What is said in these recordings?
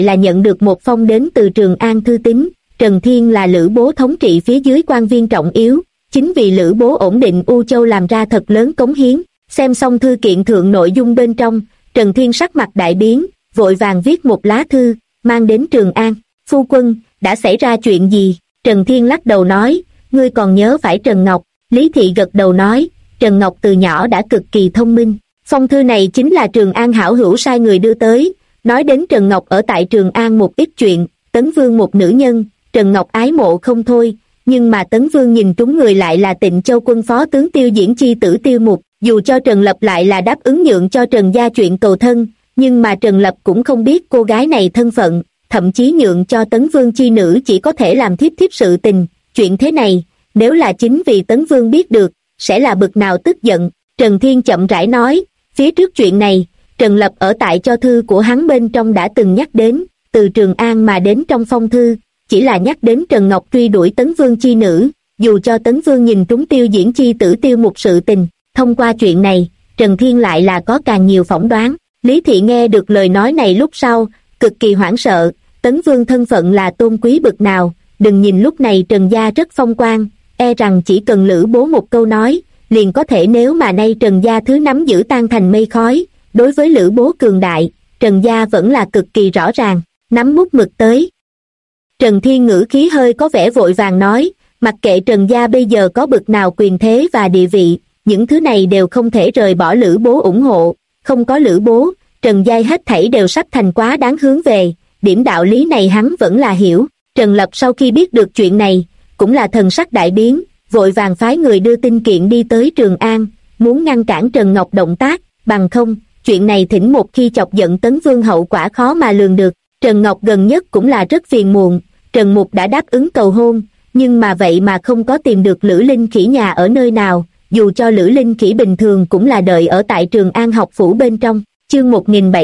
là nhận được một phong đến từ Trường An thư tín. Trần Thiên là Lữ Bố thống trị phía dưới quan viên trọng yếu, chính vì Lữ Bố ổn định U Châu làm ra thật lớn cống hiến. Xem xong thư kiện thượng nội dung bên trong, Trần Thiên sắc mặt đại biến, vội vàng viết một lá thư, mang đến Trường An. Phu quân, đã xảy ra chuyện gì? Trần Thiên lắc đầu nói, ngươi còn nhớ phải Trần Ngọc? Lý Thị gật đầu nói, Trần Ngọc từ nhỏ đã cực kỳ thông minh. Phong thư này chính là Trường An hảo hữu sai người đưa tới, nói đến Trần Ngọc ở tại Trường An một ít chuyện, Tấn Vương một nữ nhân, Trần Ngọc ái mộ không thôi, nhưng mà Tấn Vương nhìn trúng người lại là Tịnh Châu quân phó tướng Tiêu Diễn chi tử Tiêu Mục. Dù cho Trần Lập lại là đáp ứng nhượng cho Trần gia chuyện cầu thân, nhưng mà Trần Lập cũng không biết cô gái này thân phận, thậm chí nhượng cho Tấn Vương chi nữ chỉ có thể làm thiếp thiếp sự tình. Chuyện thế này, nếu là chính vì Tấn Vương biết được, sẽ là bực nào tức giận. Trần Thiên chậm rãi nói, phía trước chuyện này, Trần Lập ở tại cho thư của hắn bên trong đã từng nhắc đến, từ Trường An mà đến trong phong thư, chỉ là nhắc đến Trần Ngọc truy đuổi Tấn Vương chi nữ, dù cho Tấn Vương nhìn trúng Tiêu Diễn chi tử Tiêu Mục sự tình. Thông qua chuyện này, Trần Thiên lại là có càng nhiều phỏng đoán. Lý Thị nghe được lời nói này lúc sau, cực kỳ hoảng sợ, Tấn Vương thân phận là tôn quý bực nào, đừng nhìn lúc này Trần gia rất phong quang, e rằng chỉ cần Lữ Bố một câu nói, liền có thể nếu mà nay Trần gia thứ nắm giữ tan thành mây khói. Đối với Lữ Bố cường đại, Trần gia vẫn là cực kỳ rõ ràng. Nắm bút mực tới. Trần Thiên ngữ khí hơi có vẻ vội vàng nói, mặc kệ Trần gia bây giờ có bực nào quyền thế và địa vị, những thứ này đều không thể rời bỏ Lữ Bố ủng hộ. Không có Lữ Bố, Trần gia hết thảy đều sắp thành quá đáng hướng về. Điểm đạo lý này hắn vẫn là hiểu. Trần Lập sau khi biết được chuyện này, cũng là thần sắc đại biến, vội vàng phái người đưa tin kiện đi tới Trường An, muốn ngăn cản Trần Ngọc động tác, bằng không, chuyện này thỉnh một khi chọc giận Tấn Vương hậu quả khó mà lường được. Trần Ngọc gần nhất cũng là rất phiền muộn, Trần Mục đã đáp ứng cầu hôn, nhưng mà vậy mà không có tìm được Lữ Linh Khỉ nhà ở nơi nào, dù cho Lữ Linh Khỉ bình thường cũng là đợi ở tại Trường An học phủ bên trong. Chương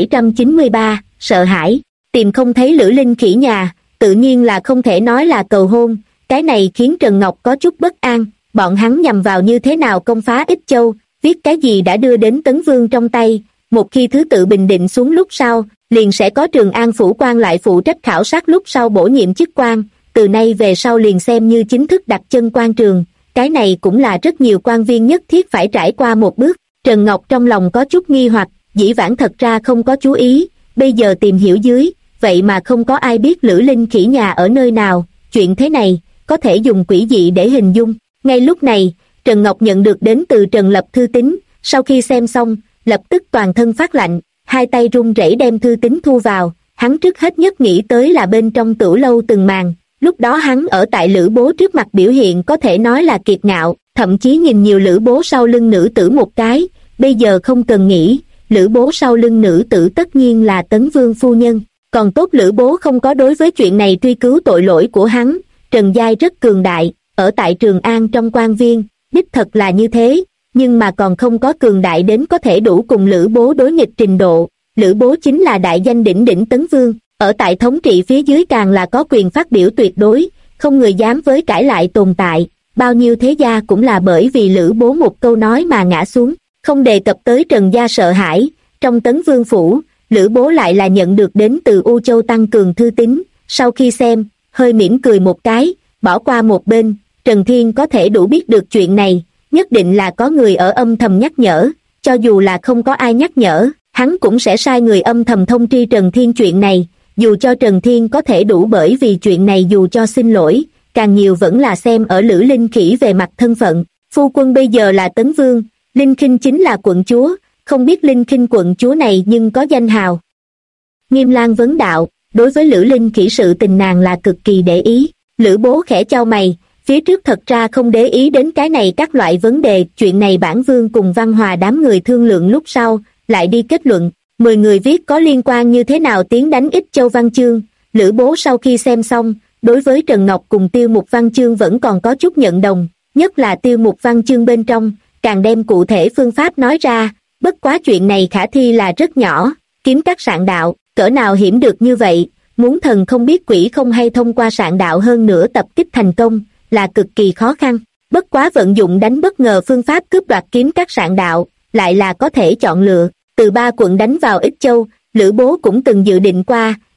1793, sợ hãi, tìm không thấy Lữ Linh Khỉ nhà, tự nhiên là không thể nói là cầu hôn, cái này khiến Trần Ngọc có chút bất an, bọn hắn nhằm vào như thế nào công phá Ích Châu, viết cái gì đã đưa đến Tấn Vương trong tay, một khi thứ tự bình định xuống lúc sau, liền sẽ có Trường An phủ quan lại phụ trách khảo sát lúc sau bổ nhiệm chức quan, từ nay về sau liền xem như chính thức đặt chân quan trường, cái này cũng là rất nhiều quan viên nhất thiết phải trải qua một bước. Trần Ngọc trong lòng có chút nghi hoặc, dĩ vãng thật ra không có chú ý, bây giờ tìm hiểu dưới, vậy mà không có ai biết Lữ Linh Khỉ nhà ở nơi nào, chuyện thế này, có thể dùng quỷ dị để hình dung. Ngay lúc này, Trần Ngọc nhận được đến từ Trần Lập thư tín, sau khi xem xong, lập tức toàn thân phát lạnh, hai tay run rẩy đem thư tín thu vào, hắn trước hết nhất nghĩ tới là bên trong Tửu lâu từng màn, lúc đó hắn ở tại Lữ Bố trước mặt biểu hiện có thể nói là kiệt ngạo, thậm chí nhìn nhiều Lữ Bố sau lưng nữ tử một cái, bây giờ không cần nghĩ, Lữ Bố sau lưng nữ tử tất nhiên là Tấn Vương phu nhân, còn tốt Lữ Bố không có đối với chuyện này truy cứu tội lỗi của hắn. Trần giai rất cường đại, ở tại Trường An trong quan viên, đích thật là như thế, nhưng mà còn không có cường đại đến có thể đủ cùng Lữ Bố đối nghịch trình độ. Lữ Bố chính là đại danh đỉnh đỉnh Tấn Vương, ở tại thống trị phía dưới càng là có quyền phát biểu tuyệt đối, không người dám với cãi lại tồn tại, bao nhiêu thế gia cũng là bởi vì Lữ Bố một câu nói mà ngã xuống. Không đề cập tới Trần gia sợ hãi, trong Tấn Vương phủ, Lữ Bố lại là nhận được đến từ U Châu tăng cường thư tín, sau khi xem, hơi mỉm cười một cái, bỏ qua một bên. Trần Thiên có thể đủ biết được chuyện này, nhất định là có người ở âm thầm nhắc nhở, cho dù là không có ai nhắc nhở, hắn cũng sẽ sai người âm thầm thông tri Trần Thiên chuyện này, dù cho Trần Thiên có thể đủ bởi vì chuyện này dù cho xin lỗi, càng nhiều vẫn là xem ở Lữ Linh Khỉ về mặt thân phận. Phu quân bây giờ là Tấn Vương, Linh Khinh chính là quận chúa, không biết Linh Khinh quận chúa này nhưng có danh hào. Nghiêm Lang vấn đạo, đối với Lữ Linh Khỉ sự tình nàng là cực kỳ để ý. Lữ Bố khẽ chau mày, phía trước thật ra không để ý đến cái này các loại vấn đề, chuyện này bản vương cùng Văn Hòa đám người thương lượng lúc sau, lại đi kết luận, 10 người viết có liên quan như thế nào tiến đánh Ích Châu văn chương. Lữ Bố sau khi xem xong, đối với Trần Ngọc cùng Tiêu Mục văn chương vẫn còn có chút nhận đồng, nhất là Tiêu Mục văn chương bên trong, càng đem cụ thể phương pháp nói ra, bất quá chuyện này khả thi là rất nhỏ, kiếm các sạn đạo, cỡ nào hiểm được như vậy, muốn thần không biết quỷ không hay thông qua sạn đạo hơn nữa tập kích thành công, là cực kỳ khó khăn. Bất quá vận dụng đánh bất ngờ phương pháp cướp đoạt kiếm các sạn đạo, lại là có thể chọn lựa, từ 3 quận đánh vào Ích Châu, Lữ Bố cũng từng dự định qua,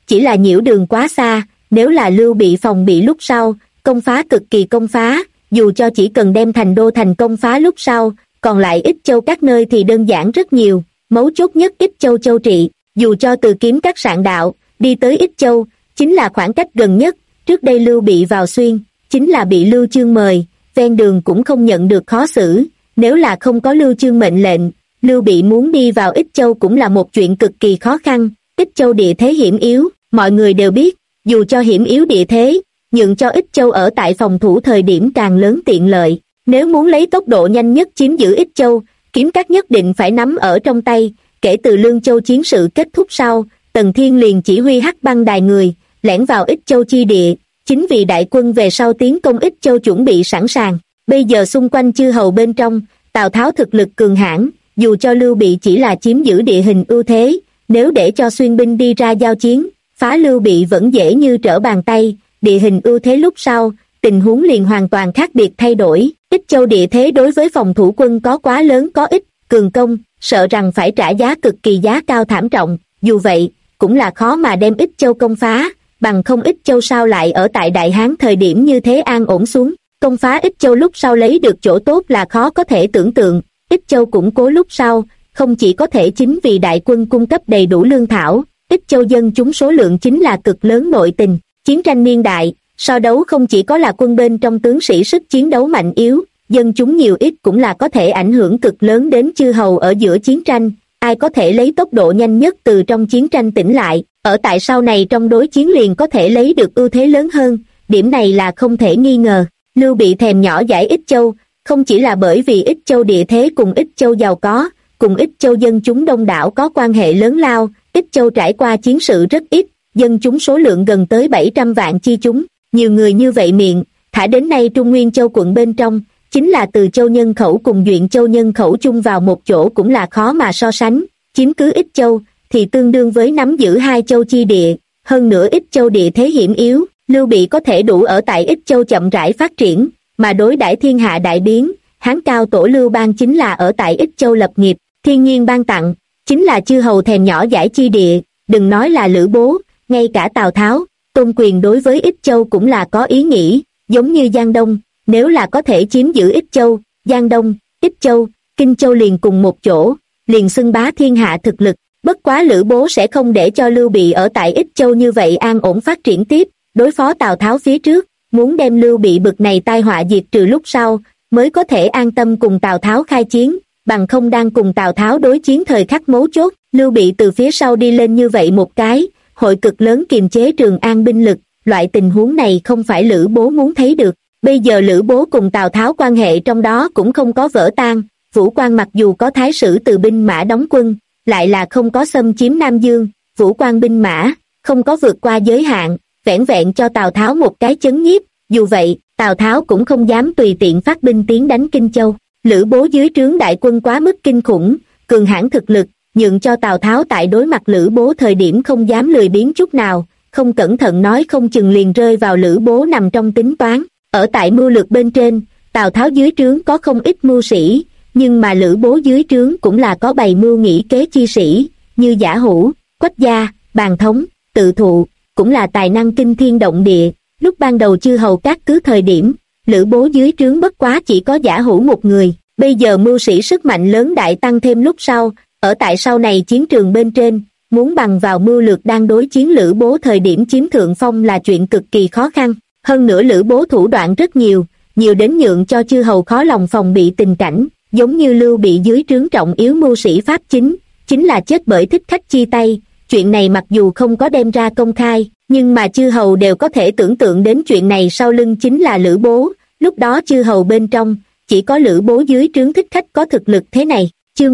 chỉ là nhiễu đường quá xa, nếu là Lưu Bị phòng bị lúc sau, công phá cực kỳ công phá, dù cho chỉ cần đem thành đô thành công phá lúc sau, còn lại Ích Châu các nơi thì đơn giản rất nhiều, mấu chốt nhất Ích Châu châu trị, dù cho từ Kiếm Các Sạn đạo, đi tới Ích Châu, chính là khoảng cách gần nhất, trước đây Lưu Bị vào xuyên, chính là bị Lưu Chương mời, ven đường cũng không nhận được khó xử, nếu là không có Lưu Chương mệnh lệnh, Lưu Bị muốn đi vào Ích Châu cũng là một chuyện cực kỳ khó khăn, Ích Châu địa thế hiểm yếu, mọi người đều biết, dù cho hiểm yếu địa thế, nhượng cho Ích Châu ở tại phòng thủ thời điểm càng lớn tiện lợi, nếu muốn lấy tốc độ nhanh nhất chiếm giữ Ích Châu, Kiếm Các nhất định phải nắm ở trong tay, kể từ Lương Châu chiến sự kết thúc sau, Tần Thiên liền chỉ huy Hắc Băng đài người, lẻn vào Ích Châu chi địa, chính vì đại quân về sau tiến công Ích Châu chuẩn bị sẵn sàng, bây giờ xung quanh chư hầu bên trong, Tào Tháo thực lực cường hãn, dù cho Lưu Bị chỉ là chiếm giữ địa hình ưu thế, nếu để cho xuyên binh đi ra giao chiến, phá Lưu Bị vẫn dễ như trở bàn tay, địa hình ưu thế lúc sau, tình huống liền hoàn toàn khác biệt thay đổi, Ích Châu địa thế đối với phòng thủ quân có quá lớn có ích, cường công, sợ rằng phải trả giá cực kỳ giá cao thảm trọng, dù vậy, cũng là khó mà đem Ích Châu công phá, bằng không Ích Châu sao lại ở tại Đại Hán thời điểm như thế an ổn xuống, công phá Ích Châu lúc sau lấy được chỗ tốt là khó có thể tưởng tượng, Ích Châu củng cố lúc sau, không chỉ có thể chính vì đại quân cung cấp đầy đủ lương thảo, Ích Châu dân chúng số lượng chính là cực lớn nội tình, chiến tranh niên đại, so đấu không chỉ có là quân bên trong tướng sĩ sức chiến đấu mạnh yếu, dân chúng nhiều ít cũng là có thể ảnh hưởng cực lớn đến chư hầu ở giữa chiến tranh, ai có thể lấy tốc độ nhanh nhất từ trong chiến tranh tỉnh lại, ở tại sau này trong đối chiến liền có thể lấy được ưu thế lớn hơn, điểm này là không thể nghi ngờ. Lưu Bị thèm nhỏ dãi Ích Châu, không chỉ là bởi vì Ích Châu địa thế cùng Ích Châu giàu có, cùng Ích Châu dân chúng đông đảo có quan hệ lớn lao, Ích Châu trải qua chiến sự rất ít, dân chúng số lượng gần tới 700 vạn chi chúng, nhiều người như vậy miệng, thả đến nay Trung Nguyên Châu quận bên trong, chính là Từ Châu nhân khẩu cùng Duyện Châu nhân khẩu chung vào một chỗ cũng là khó mà so sánh, chiếm cứ Ích Châu thì tương đương với nắm giữ hai châu chi địa, hơn nữa Ích Châu địa thế hiểm yếu, Lưu Bị có thể đủ ở tại Ích Châu chậm rãi phát triển, mà đối đãi thiên hạ đại biến, Hán Cao Tổ Lưu Bang chính là ở tại Ích Châu lập nghiệp, thiên nhiên ban tặng, chính là chư hầu thèm nhỏ dãi chi địa, đừng nói là Lữ Bố, ngay cả Tào Tháo, Tôn Quyền đối với Ích Châu cũng là có ý nghĩ, giống như Giang Đông, nếu là có thể chiếm giữ Ích Châu, Giang Đông, Ích Châu, Kinh Châu liền cùng một chỗ, liền xưng bá thiên hạ thực lực, bất quá Lữ Bố sẽ không để cho Lưu Bị ở tại Ích Châu như vậy an ổn phát triển tiếp, đối phó Tào Tháo phía trước, muốn đem Lưu Bị bực này tai họa diệt trừ lúc sau, mới có thể an tâm cùng Tào Tháo khai chiến, bằng không đang cùng Tào Tháo đối chiến thời khắc mấu chốt, Lưu Bị từ phía sau đi lên như vậy một cái, hội cực lớn kiềm chế Trường An binh lực, loại tình huống này không phải Lữ Bố muốn thấy được. Bây giờ Lữ Bố cùng Tào Tháo quan hệ trong đó cũng không có vỡ tan, Vũ Quan mặc dù có thái sử từ binh mã đóng quân, lại là không có xâm chiếm Nam Dương, Vũ Quan binh mã, không có vượt qua giới hạn, vẻn vẹn cho Tào Tháo một cái chấn nhiếp, dù vậy, Tào Tháo cũng không dám tùy tiện phát binh tiến đánh Kinh Châu. Lữ Bố dưới trướng đại quân quá mức kinh khủng, cường hãn thực lực, nhượng cho Tào Tháo tại đối mặt Lữ Bố thời điểm không dám lười biếng chút nào, không cẩn thận nói không chừng liền rơi vào Lữ Bố nằm trong tính toán. Ở tại mưu lược bên trên, Tào Tháo dưới trướng có không ít mưu sĩ, nhưng mà Lữ Bố dưới trướng cũng là có bày mưu nghĩ kế chi sĩ, như Giả Hữu, Quách Gia, Bàn Thống, Tự Thụ, cũng là tài năng kinh thiên động địa. Lúc ban đầu chư hầu các cứ thời điểm, Lữ Bố dưới trướng bất quá chỉ có Giả Hữu một người, bây giờ mưu sĩ sức mạnh lớn đại tăng thêm lúc sau, ở tại sau này chiến trường bên trên, muốn bằng vào mưu lược đang đối chiến Lữ Bố thời điểm chiếm thượng phong là chuyện cực kỳ khó khăn. Hơn nữa Lữ Bố thủ đoạn rất nhiều, nhiều đến nhượng cho chư hầu khó lòng phòng bị tình cảnh, giống như Lưu Bị dưới trướng trọng yếu mưu sĩ Pháp chính là chết bởi thích khách chi tay. Chuyện này mặc dù không có đem ra công khai, nhưng mà chư hầu đều có thể tưởng tượng đến chuyện này sau lưng chính là Lữ Bố, lúc đó chư hầu bên trong, chỉ có Lữ Bố dưới trướng thích khách có thực lực thế này. Chương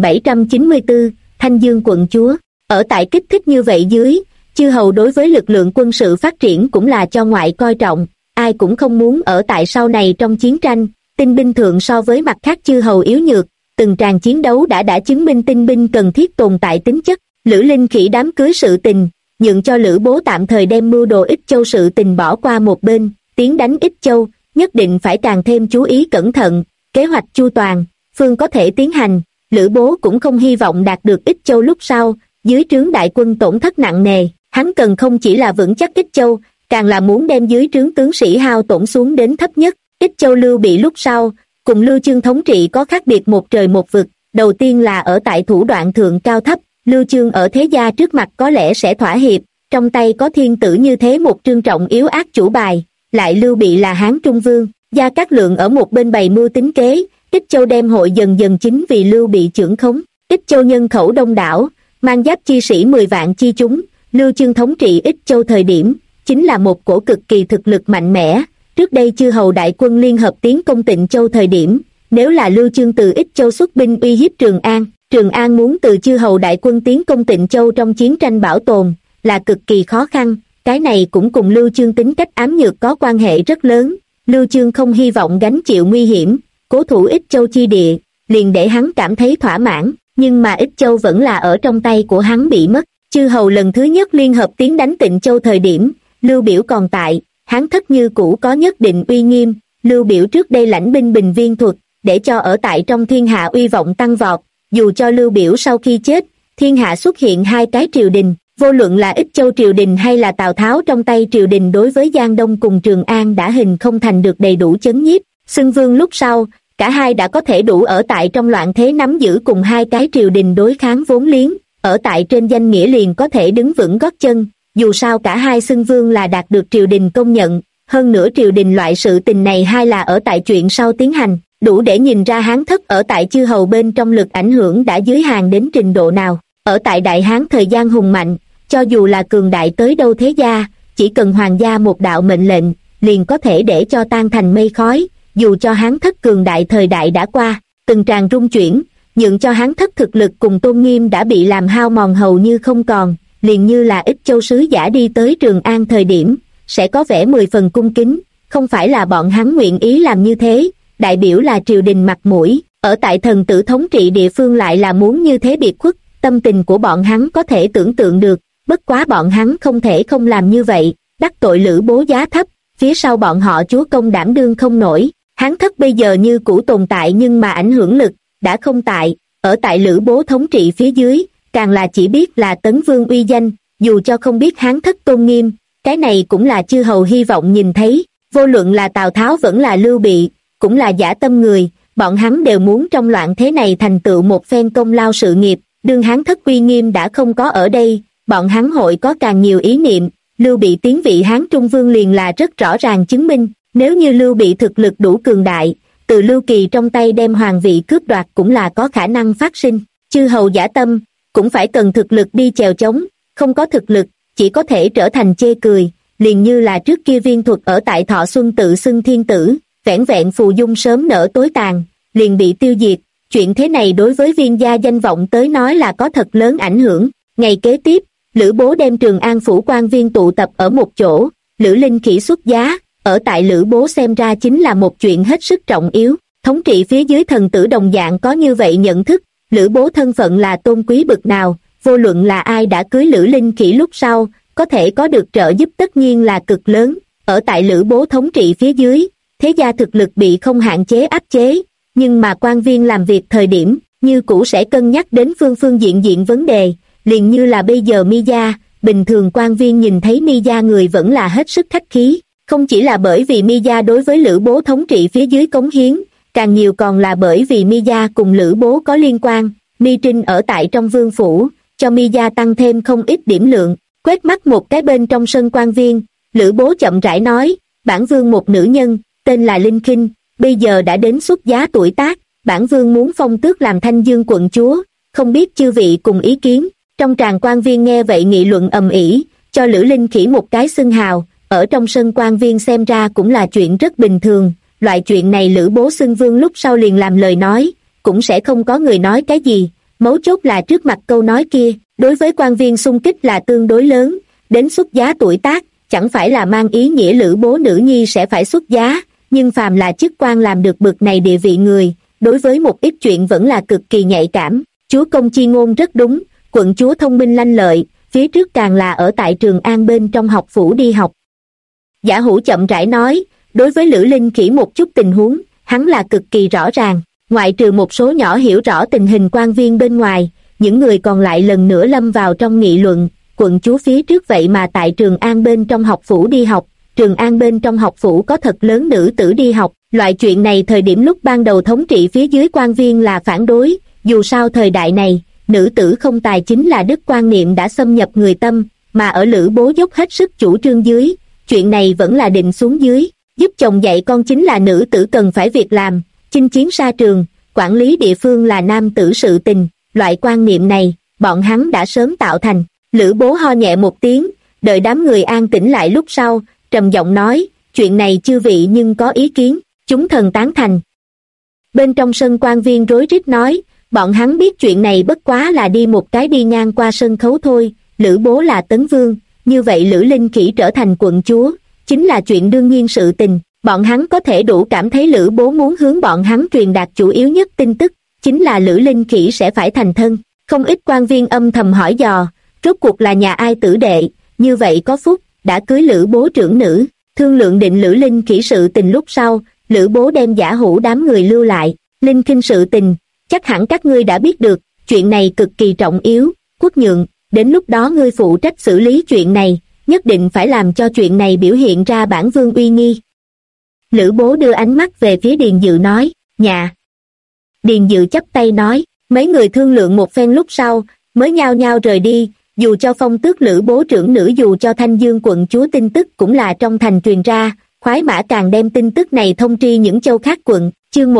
1794, Thanh Dương quận chúa, ở tại kích thích như vậy dưới, chư hầu đối với lực lượng quân sự phát triển cũng là cho ngoại coi trọng, ai cũng không muốn ở tại sau này trong chiến tranh, tinh binh thượng so với mặt khác chư hầu yếu nhược, từng tràng chiến đấu đã chứng minh tinh binh cần thiết tồn tại tính chất. Lữ Linh Khỉ đám cưới sự tình, nhượng cho Lữ Bố tạm thời đem mưu đồ Ích Châu sự tình bỏ qua một bên, tiến đánh Ích Châu, nhất định phải càng thêm chú ý cẩn thận, kế hoạch chu toàn, phương có thể tiến hành. Lữ Bố cũng không hy vọng đạt được Ích Châu lúc sau, dưới trướng đại quân tổn thất nặng nề, Hắn cần không chỉ là vững chắc Ích Châu, càng là muốn đem dưới trướng tướng sĩ hao tổn xuống đến thấp nhất. Ích Châu Lưu Bị lúc sau, cùng Lưu Chương thống trị có khác biệt một trời một vực. Đầu tiên là ở tại thủ đoạn thượng cao thấp, Lưu Chương ở thế gia trước mặt có lẽ sẽ thỏa hiệp, trong tay có thiên tử như thế một trương trọng yếu ác chủ bài, lại Lưu Bị là Hán Trung Vương, Gia Cát Lượng ở một bên bày mưu tính kế, Ích Châu đem hội dần dần chính vì Lưu Bị chưởng khống. Ích Châu nhân khẩu đông đảo, mang giáp chi sĩ 10 vạn chi chúng, Lưu Chương thống trị Ích Châu thời điểm, chính là một cổ cực kỳ thực lực mạnh mẽ. Trước đây chư hầu đại quân liên hợp tiến công Tịnh Châu thời điểm, nếu là Lưu Chương từ Ích Châu xuất binh uy hiếp Trường An muốn từ chư hầu đại quân tiến công Tịnh Châu trong chiến tranh bảo tồn, là cực kỳ khó khăn. Cái này cũng cùng Lưu Chương tính cách ám nhược có quan hệ rất lớn. Lưu Chương không hy vọng gánh chịu nguy hiểm, cố thủ Ích Châu chi địa, liền để hắn cảm thấy thỏa mãn, nhưng mà Ích Châu vẫn là ở trong tay của hắn bị mất. Chư hầu lần thứ nhất liên hợp tiến đánh Tịnh Châu thời điểm, Lưu Biểu còn tại, hắn thất như cũ có nhất định uy nghiêm. Lưu Biểu trước đây lãnh binh bình viên thuật, để cho ở tại trong thiên hạ uy vọng tăng vọt. Dù cho Lưu Biểu sau khi chết, thiên hạ xuất hiện hai cái triều đình, vô luận là Ích Châu triều đình hay là Tào Tháo trong tay triều đình đối với Giang Đông cùng Trường An đã hình không thành được đầy đủ chấn nhiếp. Xưng vương lúc sau, cả hai đã có thể đủ ở tại trong loạn thế nắm giữ cùng hai cái triều đình đối kháng vốn liếng, ở tại trên danh nghĩa liền có thể đứng vững gót chân. Dù sao cả hai xưng vương là đạt được triều đình công nhận, hơn nữa triều đình loại sự tình này hai là ở tại chuyện sau tiến hành, đủ để nhìn ra Hán thất ở tại chư hầu bên trong lực ảnh hưởng đã dưới hàng đến trình độ nào. Ở tại Đại Hán thời gian hùng mạnh, cho dù là cường đại tới đâu thế gia, chỉ cần hoàng gia một đạo mệnh lệnh, liền có thể để cho tan thành mây khói. Dù cho Hán thất cường đại thời đại đã qua, từng tràng rung chuyển, nhượng cho Hán thất thực lực cùng tôn nghiêm đã bị làm hao mòn hầu như không còn, liền như là Ích Châu sứ giả đi tới Trường An thời điểm, sẽ có vẻ 10 phần cung kính, không phải là bọn hắn nguyện ý làm như thế, đại biểu là triều đình mặt mũi, ở tại thần tử thống trị địa phương lại là muốn như thế biệt khuất, tâm tình của bọn hắn có thể tưởng tượng được, bất quá bọn hắn không thể không làm như vậy, đắc tội Lữ Bố giá thấp, phía sau bọn họ chúa công đảm đương không nổi. Hán thất bây giờ như cũ tồn tại nhưng mà ảnh hưởng lực đã không tại, ở tại Lữ Bố thống trị phía dưới, càng là chỉ biết là Tấn Vương uy danh, dù cho không biết Hán thất tôn nghiêm, cái này cũng là chư hầu hy vọng nhìn thấy. Vô luận là Tào Tháo vẫn là Lưu Bị, cũng là dã tâm người, bọn hắn đều muốn trong loạn thế này thành tựu một phen công lao sự nghiệp. Đương Hán thất uy nghiêm đã không có ở đây, bọn hắn hội có càng nhiều ý niệm. Lưu Bị tiến vị Hán Trung Vương liền là rất rõ ràng chứng minh, nếu như Lưu Bị thực lực đủ cường đại, từ Lưu Kỳ trong tay đem hoàng vị cướp đoạt cũng là có khả năng phát sinh. Chư hầu dã tâm cũng phải cần thực lực đi chèo chống, không có thực lực chỉ có thể trở thành chê cười. Liền như là trước kia Viên Thuật ở tại Thọ Xuân tự xưng thiên tử, vẻn vẹn phù dung sớm nở tối tàn, liền bị tiêu diệt. Chuyện thế này đối với Viên gia danh vọng tới nói là có thật lớn ảnh hưởng. Ngày kế tiếp, Lữ Bố đem Trường An phủ quan viên tụ tập ở một chỗ, Lữ Linh Khỉ xuất giá, ở tại Lữ Bố xem ra chính là một chuyện hết sức trọng yếu. Thống trị phía dưới thần tử đồng dạng có như vậy nhận thức, Lữ Bố thân phận là tôn quý bực nào, vô luận là ai đã cưới Lữ Linh Khỉ lúc sau, có thể có được trợ giúp tất nhiên là cực lớn. Ở tại Lữ Bố thống trị phía dưới, thế gia thực lực bị không hạn chế áp chế, nhưng mà quan viên làm việc thời điểm, như cũ sẽ cân nhắc đến phương diện vấn đề, liền như là bây giờ Mi gia, bình thường quan viên nhìn thấy Mi gia người vẫn là hết sức khách khí, không chỉ là bởi vì Mi gia đối với Lữ Bố thống trị phía dưới cống hiến, càng nhiều còn là bởi vì Mi gia cùng Lữ Bố có liên quan. Mi Trinh ở tại trong vương phủ, cho Mi gia tăng thêm không ít điểm lượng. Quét mắt một cái bên trong sân quan viên, Lữ Bố chậm rãi nói, bản vương một nữ nhân, tên là Linh Khinh, bây giờ đã đến xuất giá tuổi tác, bản vương muốn phong tước làm Thanh Dương quận chúa, không biết chư vị cùng ý kiến. Trong tràng quan viên nghe vậy nghị luận ầm ĩ, cho Lữ Linh Khỉ một cái xưng hào, ở trong sân quan viên xem ra cũng là chuyện rất bình thường. Loại chuyện này Lữ Bố xưng vương lúc sau liền làm lời nói, cũng sẽ không có người nói cái gì. Mấu chốt là trước mặt câu nói kia, đối với quan viên xung kích là tương đối lớn, đến xuất giá tuổi tác, chẳng phải là mang ý nghĩa Lữ Bố nữ nhi sẽ phải xuất giá, nhưng phàm là chức quan làm được bực này địa vị người, đối với một ít chuyện vẫn là cực kỳ nhạy cảm. Chúa công chi ngôn rất đúng, quận chúa thông minh lanh lợi, phía trước càng là ở tại Trường An bên trong học phủ đi học. Giả Hữu chậm rãi nói, đối với Lữ Linh Khỉ một chút tình huống, hắn là cực kỳ rõ ràng, ngoại trừ một số nhỏ hiểu rõ tình hình quan viên bên ngoài, những người còn lại lần nữa lâm vào trong nghị luận. quận chúa phía trước vậy mà tại Trường An bên trong học phủ đi học. Trường An bên trong học phủ có thật lớn nữ tử đi học. Loại chuyện này thời điểm lúc ban đầu thống trị phía dưới quan viên là phản đối, dù sao thời đại này, nữ tử không tài chính là đức quan niệm đã xâm nhập người tâm, mà ở Lữ Bố dốc hết sức chủ trương dưới, chuyện này vẫn là định xuống dưới, giúp chồng dạy con chính là nữ tử cần phải việc làm, chinh chiến xa trường, quản lý địa phương là nam tử sự tình, loại quan niệm này, bọn hắn đã sớm tạo thành. Lữ Bố ho nhẹ một tiếng, đợi đám người an tĩnh lại lúc sau, trầm giọng nói, chuyện này chư vị nhưng có ý kiến, chúng thần tán thành. Bên trong sân quan viên rối rít nói, bọn hắn biết chuyện này bất quá là đi một cái đi ngang qua sân khấu thôi, Lữ Bố là Tấn Vương, như vậy Lữ Linh Khỉ trở thành quận chúa, chính là chuyện đương nhiên sự tình, bọn hắn có thể đủ cảm thấy Lữ Bố muốn hướng bọn hắn truyền đạt chủ yếu nhất tin tức, chính là Lữ Linh Khỉ sẽ phải thành thân. Không ít quan viên âm thầm hỏi dò, rốt cuộc là nhà ai tử đệ, như vậy có phúc, đã cưới Lữ Bố trưởng nữ. Thương lượng định Lữ Linh Khỉ sự tình lúc sau, Lữ Bố đem giả hủ đám người lưu lại. Linh Khinh sự tình, chắc hẳn các ngươi đã biết được, chuyện này cực kỳ trọng yếu, Quốc Nhượng, đến lúc đó ngươi phụ trách xử lý chuyện này, nhất định phải làm cho chuyện này biểu hiện ra bản vương uy nghi. Lữ Bố đưa ánh mắt về phía Điền Dự nói, nhà. Điền Dự chắp tay nói, mấy người thương lượng một phen lúc sau, mới nhao nhao rời đi, dù cho phong tước Lữ Bố trưởng nữ, dù cho Thanh Dương quận chúa tin tức cũng là trong thành truyền ra, khoái mã càng đem tin tức này thông tri những châu khác quận. Chương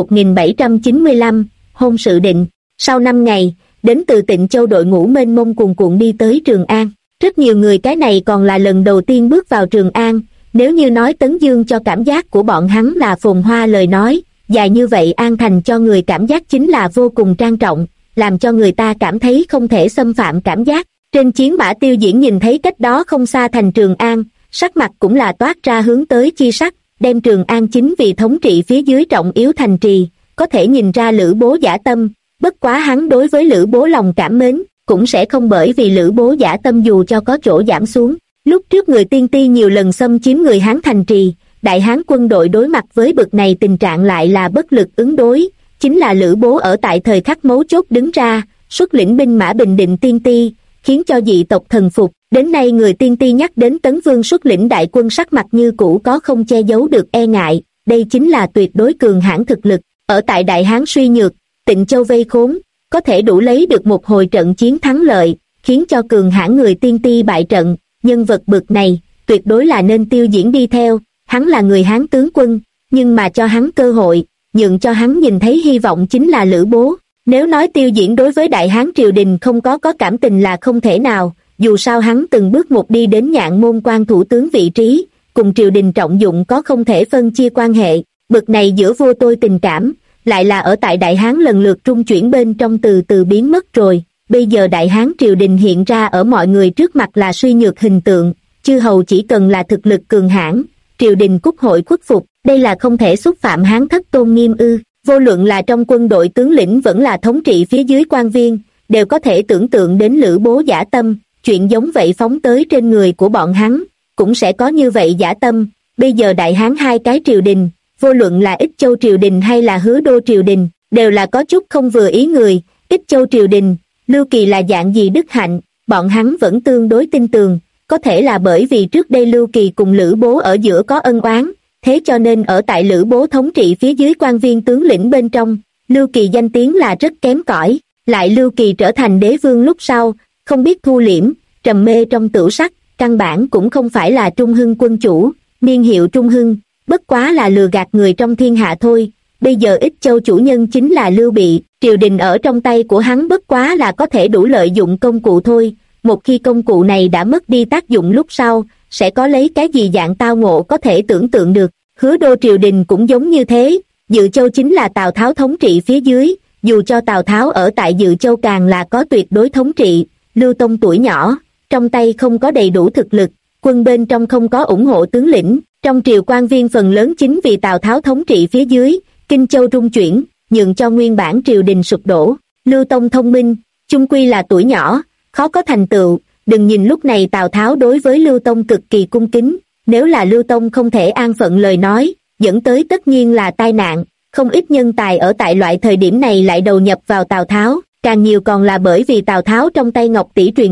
1795, hôn sự định. Sau 5 ngày, đến từ Tịnh Châu đội ngũ mênh mông cuồn cuộn đi tới Trường An. Rất nhiều người cái này còn là lần đầu tiên bước vào Trường An, nếu như nói Tấn Dương cho cảm giác của bọn hắn là phồn hoa lời nói, dài như vậy An Thành cho người cảm giác chính là vô cùng trang trọng, làm cho người ta cảm thấy không thể xâm phạm cảm giác. Trên chiến mã Tiêu Diễn nhìn thấy cách đó không xa thành Trường An, sắc mặt cũng là toát ra hướng tới chi sắc, đem Trường An chính vì thống trị phía dưới trọng yếu thành trì, có thể nhìn ra Lữ Bố dã tâm, bất quá hắn đối với Lữ Bố lòng cảm mến, cũng sẽ không bởi vì Lữ Bố dã tâm dù cho có chỗ giảm xuống. Lúc trước người Tiên Ti nhiều lần xâm chiếm người Hán thành trì, Đại Hán quân đội đối mặt với bực này tình trạng lại là bất lực ứng đối, chính là Lữ Bố ở tại thời khắc mấu chốt đứng ra, xuất lĩnh binh mã bình định Tiên Ti, khiến cho dị tộc thần phục. Đến nay người Tiên Ti nhắc đến Tấn Vương xuất lĩnh đại quân sắc mặt như cũ có không che giấu được e ngại, đây chính là tuyệt đối cường hãn thực lực. Ở tại Đại Hán suy nhược, Tịnh Châu vây khốn, có thể đủ lấy được một hồi trận chiến thắng lợi, khiến cho cường hãn người Tiên Ti bại trận. Nhân vật bực này, tuyệt đối là nên Tiêu Diễn đi theo, hắn là người Hán tướng quân, nhưng mà cho hắn cơ hội, nhượng cho hắn nhìn thấy hy vọng chính là Lữ Bố. Nếu nói Tiêu Diễn đối với Đại Hán triều đình không có cảm tình là không thể nào, dù sao hắn từng bước một đi đến Nhạn Môn quan thủ tướng vị trí, cùng triều đình trọng dụng có không thể phân chia quan hệ, bực này giữa vua tôi tình cảm, lại là ở tại Đại Hán lần lượt trung chuyển bên trong từ từ biến mất rồi. Bây giờ Đại Hán triều đình hiện ra ở mọi người trước mặt là suy nhược hình tượng, chư hầu chỉ cần là thực lực cường hãn, triều đình quốc hội khuất phục, đây là không thể xúc phạm Hán thất tôn nghiêm ư? Vô luận là trong quân đội tướng lĩnh vẫn là thống trị phía dưới quan viên, đều có thể tưởng tượng đến Lữ Bố dã tâm, chuyện giống vậy phóng tới trên người của bọn hắn, cũng sẽ có như vậy dã tâm. Bây giờ Đại Hán hai cái triều đình, vô luận là Ích Châu triều đình hay là Hứa Đô triều đình, đều là có chút không vừa ý người. Ích Châu triều đình, Lưu Kỳ là dạng gì đức hạnh, bọn hắn vẫn tương đối tin tường, có thể là bởi vì trước đây Lưu Kỳ cùng Lữ Bố ở giữa có ân oán, thế cho nên ở tại Lữ Bố thống trị phía dưới quan viên tướng lĩnh bên trong, Lưu Kỳ danh tiếng là rất kém cỏi. Lại Lưu Kỳ trở thành đế vương lúc sau, không biết thu liễm, trầm mê trong tửu sắc, căn bản cũng không phải là Trung Hưng quân chủ, niên hiệu Trung Hưng, bất quá là lừa gạt người trong thiên hạ thôi. Bây giờ Ích Châu chủ nhân chính là Lưu Bị, triều đình ở trong tay của hắn bất quá là có thể đủ lợi dụng công cụ thôi. Một khi công cụ này đã mất đi tác dụng lúc sau, sẽ có lấy cái gì dạng tao ngộ có thể tưởng tượng được. Hứa Đô triều đình cũng giống như thế, Dự Châu chính là Tào Tháo thống trị phía dưới, dù cho Tào Tháo ở tại Dự Châu càng là có tuyệt đối thống trị. Lưu Tông tuổi nhỏ, trong tay không có đầy đủ thực lực, quân bên trong không có ủng hộ tướng lĩnh, trong triều quan viên phần lớn chính vì Tào Tháo thống trị phía dưới, Kinh Châu rung chuyển, nhượng cho nguyên bản triều đình sụp đổ. Lưu Tông thông minh, chung quy là tuổi nhỏ, khó có thành tựu, đừng nhìn lúc này Tào Tháo đối với Lưu Tông cực kỳ cung kính, nếu là Lưu Tông không thể an phận lời nói, dẫn tới tất nhiên là tai nạn. Không ít nhân tài ở tại loại thời điểm này lại đầu nhập vào Tào Tháo, càng nhiều còn là bởi vì Tào Tháo trong tay Ngọc Tỷ truyền quốc,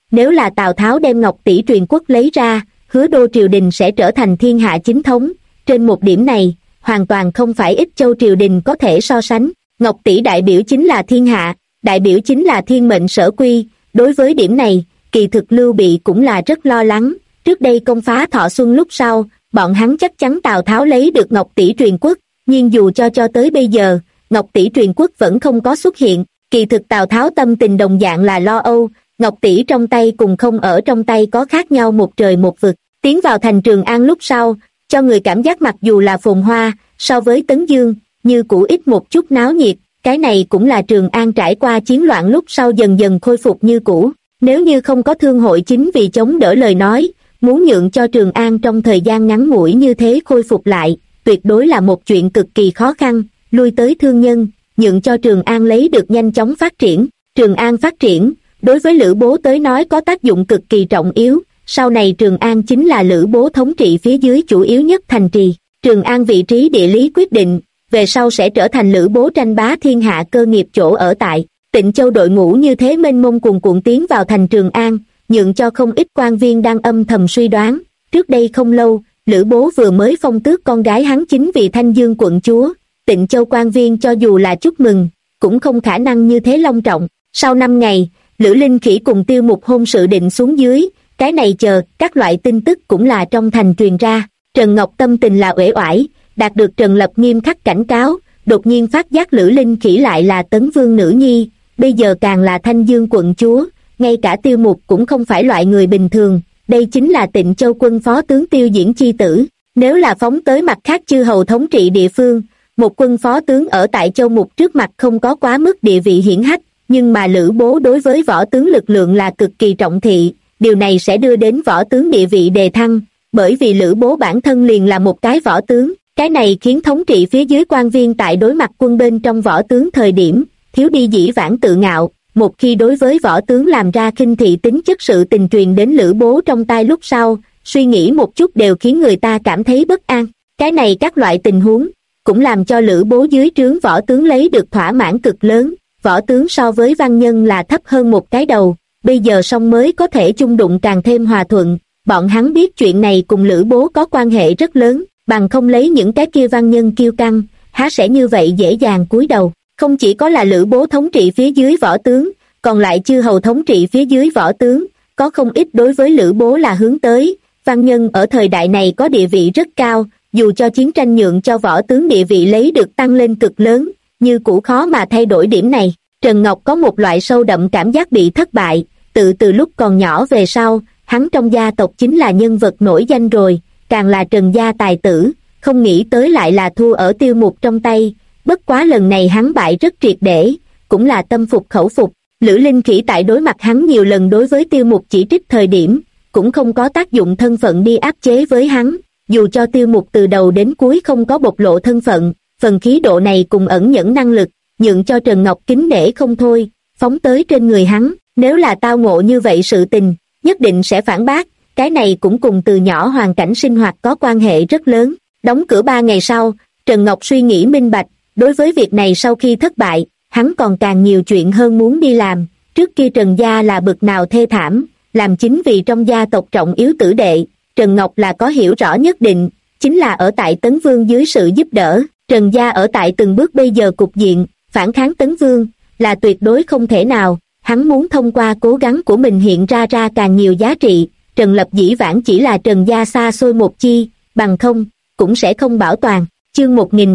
nếu là Tào Tháo đem Ngọc tỷ truyền quốc lấy ra, Hứa Đô triều đình sẽ trở thành thiên hạ chính thống, trên một điểm này, hoàn toàn không phải Ích Châu triều đình có thể so sánh. Ngọc tỷ đại biểu chính là thiên hạ, đại biểu chính là thiên mệnh sở quy, đối với điểm này, kỳ thực Lưu Bị cũng là rất lo lắng. Trước đây công phá Thọ Xuân lúc sau, bọn hắn chắc chắn Tào Tháo lấy được Ngọc tỷ truyền quốc, nhưng dù cho tới bây giờ, Ngọc tỷ truyền quốc vẫn không có xuất hiện. Kỳ thực Tào Tháo tâm tình đồng dạng là lo âu, Ngọc tỷ trong tay cùng không ở trong tay có khác nhau một trời một vực. Tiến vào thành Trường An lúc sau, cho người cảm giác mặc dù là phồn hoa, so với Tấn Dương, như cũ ít một chút náo nhiệt, cái này cũng là Trường An trải qua chiến loạn lúc sau dần dần khôi phục như cũ. Nếu như không có thương hội chính vì chống đỡ lời nói, muốn nhượng cho Trường An trong thời gian ngắn ngủi như thế khôi phục lại, tuyệt đối là một chuyện cực kỳ khó khăn, lui tới thương nhân, nhượng cho Trường An lấy được nhanh chóng phát triển. Trường An phát triển, đối với Lữ Bố tới nói có tác dụng cực kỳ trọng yếu, sau này Trường An chính là Lữ Bố thống trị phía dưới chủ yếu nhất thành trì. Trường An vị trí địa lý quyết định, về sau sẽ trở thành Lữ Bố tranh bá thiên hạ cơ nghiệp chỗ ở tại. Tịnh Châu đội ngũ như thế mênh mông cuồn cuộn tiến vào thành Trường An, nhượng cho không ít quan viên đang âm thầm suy đoán. Trước đây không lâu, Lữ Bố vừa mới phong tước con gái hắn chính vì Thanh Dương quận chúa, Tịnh Châu quan viên cho dù là chúc mừng, cũng không khả năng như thế long trọng. Sau 5 ngày, Lữ Linh Khỉ cùng Tiêu Mục hôn sự định xuống dưới, cái này chờ, các loại tin tức cũng là trong thành truyền ra. Trần Ngọc tâm tình là uể oải, đạt được Trần Lập nghiêm khắc cảnh cáo, đột nhiên phát giác Lữ Linh Khỉ lại là Tấn Vương nữ nhi, bây giờ càng là Thanh Dương quận chúa, ngay cả Tiêu Mục cũng không phải loại người bình thường, đây chính là Tịnh Châu quân phó tướng Tiêu Diễn chi tử. Nếu là phóng tới mặt khác chư hầu thống trị địa phương, một quân phó tướng ở tại Châu Mục trước mặt không có quá mức địa vị hiển hách, nhưng mà Lữ Bố đối với võ tướng lực lượng là cực kỳ trọng thị, điều này sẽ đưa đến võ tướng địa vị đề thăng, bởi vì Lữ Bố bản thân liền là một cái võ tướng, cái này khiến thống trị phía dưới quan viên tại đối mặt quân bên trong võ tướng thời điểm, thiếu đi dĩ vãng tự ngạo, một khi đối với võ tướng làm ra khinh thị tính chất sự tình truyền đến Lữ Bố trong tai lúc sau, suy nghĩ một chút đều khiến người ta cảm thấy bất an. Cái này các loại tình huống, cũng làm cho Lữ Bố dưới trướng võ tướng lấy được thỏa mãn cực lớn, võ tướng so với văn nhân là thấp hơn một cái đầu, bây giờ song mới có thể chung đụng càng thêm hòa thuận, bọn hắn biết chuyện này cùng Lữ Bố có quan hệ rất lớn, bằng không lấy những cái kia văn nhân kiêu căng, há sẽ như vậy dễ dàng cúi đầu. Không chỉ có là Lữ Bố thống trị phía dưới võ tướng, còn lại chư hầu thống trị phía dưới võ tướng, có không ít đối với Lữ Bố là hướng tới, văn nhân ở thời đại này có địa vị rất cao, dù cho chiến tranh nhượng cho võ tướng địa vị lấy được tăng lên cực lớn, như cũ khó mà thay đổi điểm này. Trần Ngọc có một loại sâu đậm cảm giác bị thất bại, từ lúc còn nhỏ về sau, hắn trong gia tộc chính là nhân vật nổi danh rồi, càng là Trần gia tài tử, không nghĩ tới lại là thua ở Tiêu Mục trong tay, bất quá lần này hắn bại rất triệt để, cũng là tâm phục khẩu phục. Lữ Linh Khỉ tại đối mặt hắn nhiều lần đối với Tiêu Mục chỉ trích thời điểm, cũng không có tác dụng thân phận đi áp chế với hắn, dù cho Tiêu Mục từ đầu đến cuối không có bộc lộ thân phận, phần khí độ này cùng ẩn nhẫn năng lực, nhượng cho Trần Ngọc kính nể không thôi, phóng tới trên người hắn, nếu là tao ngộ như vậy sự tình, nhất định sẽ phản bác, cái này cũng cùng từ nhỏ hoàn cảnh sinh hoạt có quan hệ rất lớn. Đóng cửa 3 ngày sau, Trần Ngọc suy nghĩ minh bạch, đối với việc này sau khi thất bại, hắn còn càng nhiều chuyện hơn muốn đi làm, trước kia Trần gia là bực nào thê thảm, làm chính vì trong gia tộc trọng yếu tử đệ, Trần Ngọc là có hiểu rõ nhất định, chính là ở tại Tấn Vương dưới sự giúp đỡ, Trần gia ở tại từng bước bây giờ cục diện, phản kháng Tấn Vương, là tuyệt đối không thể nào, hắn muốn thông qua cố gắng của mình hiện ra càng nhiều giá trị, Trần Lập dĩ vãng chỉ là Trần gia xa xôi một chi, bằng không, cũng sẽ không bảo toàn. Chương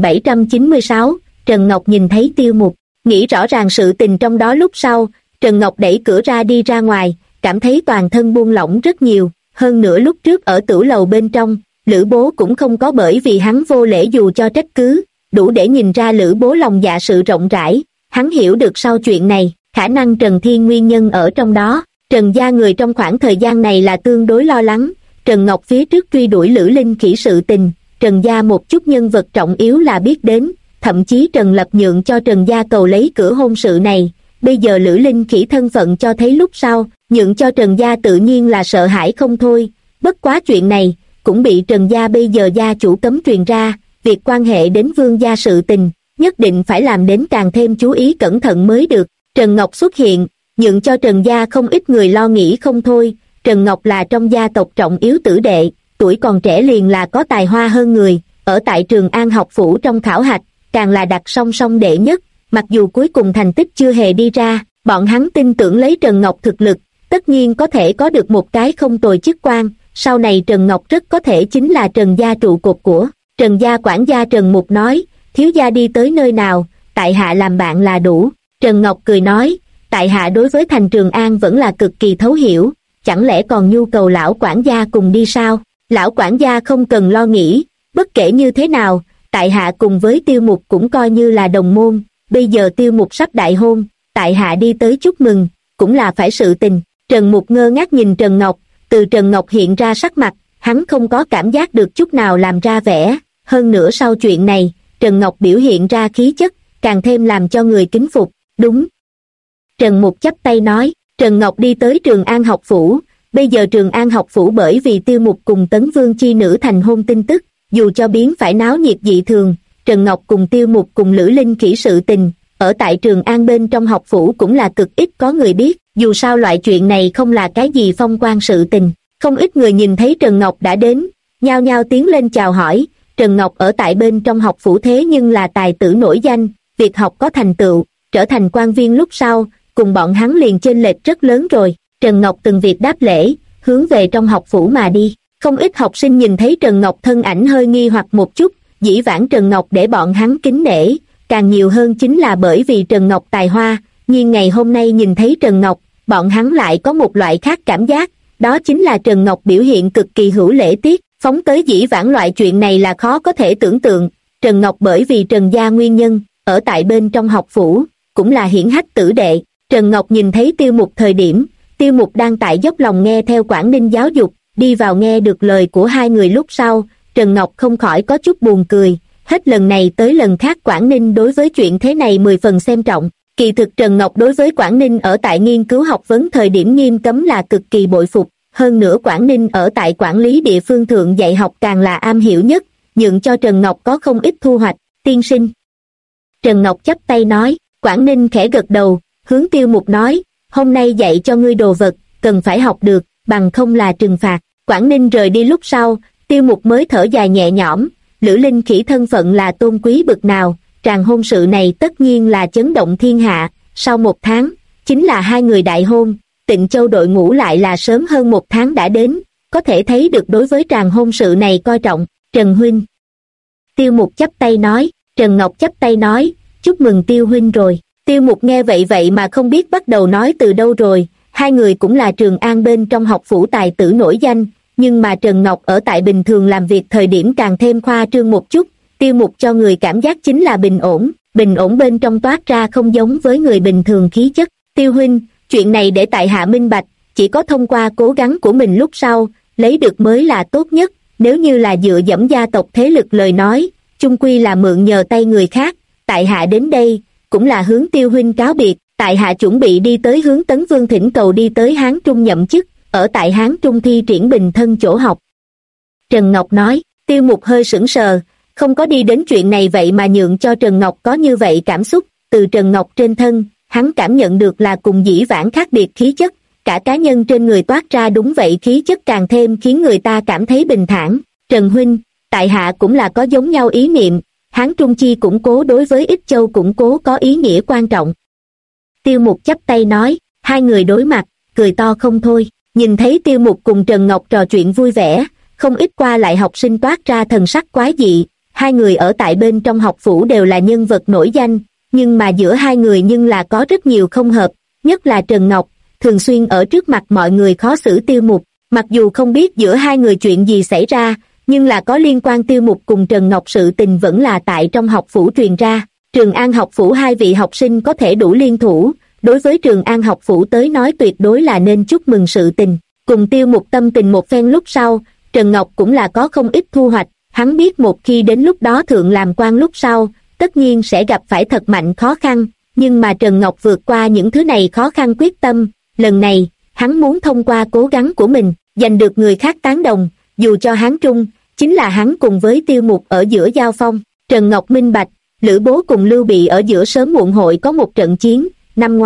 1796, Trần Ngọc nhìn thấy Tiêu Mục, nghĩ rõ ràng sự tình trong đó lúc sau, Trần Ngọc đẩy cửa ra đi ra ngoài, cảm thấy toàn thân buông lỏng rất nhiều, hơn nữa lúc trước ở tửu lầu bên trong, Lữ Bố cũng không có bởi vì hắn vô lễ dù cho trách cứ, đủ để nhìn ra Lữ Bố lòng dạ sự rộng rãi, hắn hiểu được sau chuyện này, khả năng Trần Thiên nguyên nhân ở trong đó, Trần gia người trong khoảng thời gian này là tương đối lo lắng, Trần Ngọc phía trước truy đuổi Lữ Linh Khỉ sự tình, Trần gia một chút nhân vật trọng yếu là biết đến, thậm chí Trần Lập nhượng cho Trần gia cầu lấy cửa hôn sự này, bây giờ Lữ Linh Khỉ thân phận cho thấy lúc sau, nhượng cho Trần gia tự nhiên là sợ hãi không thôi, bất quá chuyện này, cũng bị Trần gia bây giờ gia chủ cấm truyền ra, việc quan hệ đến vương gia sự tình, nhất định phải làm đến càng thêm chú ý cẩn thận mới được. Trần Ngọc xuất hiện, nhượng cho Trần gia không ít người lo nghĩ không thôi. Trần Ngọc là trong gia tộc trọng yếu tử đệ, tuổi còn trẻ liền là có tài hoa hơn người, ở tại Trường An học phủ trong khảo hạch, càng là đặt song song đệ nhất, mặc dù cuối cùng thành tích chưa hề đi ra, bọn hắn tin tưởng lấy Trần Ngọc thực lực, tất nhiên có thể có được một cái không tồi chức quan, sau này Trần Ngọc rất có thể chính là Trần gia trụ cột của Trần gia. Quản gia Trần Mục nói, thiếu gia đi tới nơi nào, tại hạ làm bạn là đủ. Trần Ngọc cười nói, tại hạ đối với thành Trường An vẫn là cực kỳ thấu hiểu, chẳng lẽ còn nhu cầu lão quản gia cùng đi sao? Lão quản gia không cần lo nghĩ, bất kể như thế nào, tại hạ cùng với Tiêu Mục cũng coi như là đồng môn, bây giờ Tiêu Mục sắp đại hôn, tại hạ đi tới chúc mừng, cũng là phải sự tình. Trần Mục ngơ ngác nhìn Trần Ngọc, từ Trần Ngọc hiện ra sắc mặt, hắn không có cảm giác được chút nào làm ra vẻ, hơn nữa sau chuyện này, Trần Ngọc biểu hiện ra khí chất, càng thêm làm cho người kính phục. Đúng. Trần Mục chắp tay nói, Trần Ngọc đi tới Trường An học phủ, bây giờ Trường An học phủ bởi vì Tiêu Mục cùng Tấn Vương chi nữ thành hôn tin tức, dù cho biến phải náo nhiệt dị thường, Trần Ngọc cùng Tiêu Mục cùng Lữ Linh Khỉ sự tình, ở tại Trường An bên trong học phủ cũng là cực ít có người biết, dù sao loại chuyện này không là cái gì phong quan sự tình. Không ít người nhìn thấy Trần Ngọc đã đến, nhao nhao tiến lên chào hỏi. Trần Ngọc ở tại bên trong học phủ thế nhưng là tài tử nổi danh, việc học có thành tựu, trở thành quan viên lúc sau, cùng bọn hắn liền chênh lệch rất lớn rồi. Trần Ngọc từng việc đáp lễ, hướng về trong học phủ mà đi. Không ít học sinh nhìn thấy Trần Ngọc thân ảnh hơi nghi hoặc một chút, dĩ vãng Trần Ngọc để bọn hắn kính nể, càng nhiều hơn chính là bởi vì Trần Ngọc tài hoa, nhưng ngày hôm nay nhìn thấy Trần Ngọc, bọn hắn lại có một loại khác cảm giác, đó chính là Trần Ngọc biểu hiện cực kỳ hữu lễ tiết, phóng tới dĩ vãng loại chuyện này là khó có thể tưởng tượng. Trần Ngọc bởi vì Trần gia nguyên nhân, ở tại bên trong học phủ, cũng là hiển hách tử đệ. Trần Ngọc nhìn thấy Tiêu Mục thời điểm, Tiêu Mục đang tại dốc lòng nghe theo Quảng Ninh giáo dục, đi vào nghe được lời của hai người lúc sau, Trần Ngọc không khỏi có chút buồn cười, hết lần này tới lần khác Quảng Ninh đối với chuyện thế này 10 phần xem trọng. Kỳ thực Trần Ngọc đối với Quảng Ninh ở tại nghiên cứu học vấn thời điểm nghiêm cấm là cực kỳ bội phục, hơn nữa Quảng Ninh ở tại quản lý địa phương thượng dạy học càng là am hiểu nhất, nhượng cho Trần Ngọc có không ít thu hoạch. Tiên sinh. Trần Ngọc chắp tay nói. Quảng Ninh khẽ gật đầu, hướng Tiêu Mục nói, hôm nay dạy cho ngươi đồ vật, cần phải học được, bằng không là trừng phạt. Quảng Ninh rời đi lúc sau, Tiêu Mục mới thở dài nhẹ nhõm, Lữ Linh Khỉ thân phận là tôn quý bực nào, tràng hôn sự này tất nhiên là chấn động thiên hạ, sau 1 tháng, chính là hai người đại hôn, Tịnh Châu đội ngũ lại là sớm hơn 1 tháng đã đến, có thể thấy được đối với tràng hôn sự này coi trọng. Trần huynh. Tiêu Mục chắp tay nói. Trần Ngọc chắp tay nói, chúc mừng Tiêu huynh rồi. Tiêu Mục nghe vậy mà không biết bắt đầu nói từ đâu rồi, hai người cũng là Trường An bên trong học phủ tài tử nổi danh, nhưng mà Trần Ngọc ở tại bình thường làm việc thời điểm càng thêm khoa trương một chút. Tiêu Mục cho người cảm giác chính là bình ổn bên trong toát ra không giống với người bình thường khí chất. Tiêu huynh, chuyện này để tại hạ minh bạch, chỉ có thông qua cố gắng của mình lúc sau, lấy được mới là tốt nhất, nếu như là dựa dẫm gia tộc thế lực lời nói, chung quy là mượn nhờ tay người khác, tại hạ đến đây, cũng là hướng Tiêu huynh cáo biệt, tại hạ chuẩn bị đi tới hướng Tấn Vương thỉnh cầu đi tới Hán Trung nhậm chức, ở tại Hán Trung thi triển bình thân chỗ học. Trần Ngọc nói. Tiêu Mục hơi sững sờ, không có đi đến chuyện này vậy mà nhượng cho Trần Ngọc có như vậy cảm xúc, từ Trần Ngọc trên thân, hắn cảm nhận được là cùng dĩ vãng khác biệt khí chất, cả cá nhân trên người toát ra đúng vậy khí chất càng thêm khiến người ta cảm thấy bình thản. Trần huynh, tại hạ cũng là có giống nhau ý niệm, Hán Trung chi củng cố đối với Ích Châu củng cố có ý nghĩa quan trọng. Tiêu Mục chắp tay nói, hai người đối mặt, cười to không thôi, nhìn thấy Tiêu Mục cùng Trần Ngọc trò chuyện vui vẻ, không ít qua lại học sinh toát ra thần sắc quái dị, hai người ở tại bên trong học phủ đều là nhân vật nổi danh, nhưng mà giữa hai người nhưng là có rất nhiều không hợp, nhất là Trần Ngọc, thường xuyên ở trước mặt mọi người khó xử Tiêu Mục, mặc dù không biết giữa hai người chuyện gì xảy ra, nhưng là có liên quan Tiêu Mục cùng Trần Ngọc sự tình vẫn là tại trong học phủ truyền ra. Trường An học phủ hai vị học sinh có thể đủ liên thủ, đối với Trường An học phủ tới nói tuyệt đối là nên chúc mừng sự tình. Cùng Tiêu Mục tâm tình một phen lúc sau, Trần Ngọc cũng là có không ít thu hoạch, hắn biết một khi đến lúc đó thượng làm quan lúc sau, tất nhiên sẽ gặp phải thật mạnh khó khăn, nhưng mà Trần Ngọc vượt qua những thứ này khó khăn quyết tâm, lần này, hắn muốn thông qua cố gắng của mình, giành được người khác tán đồng, dù cho Hán Trung, chính là hắn cùng với Tiêu Mục ở giữa giao phong. Trần Ngọc minh bạch, Lữ Bố cùng Lưu Bị ở giữa sớm muộn hội có một trận chiến, năm ngoái,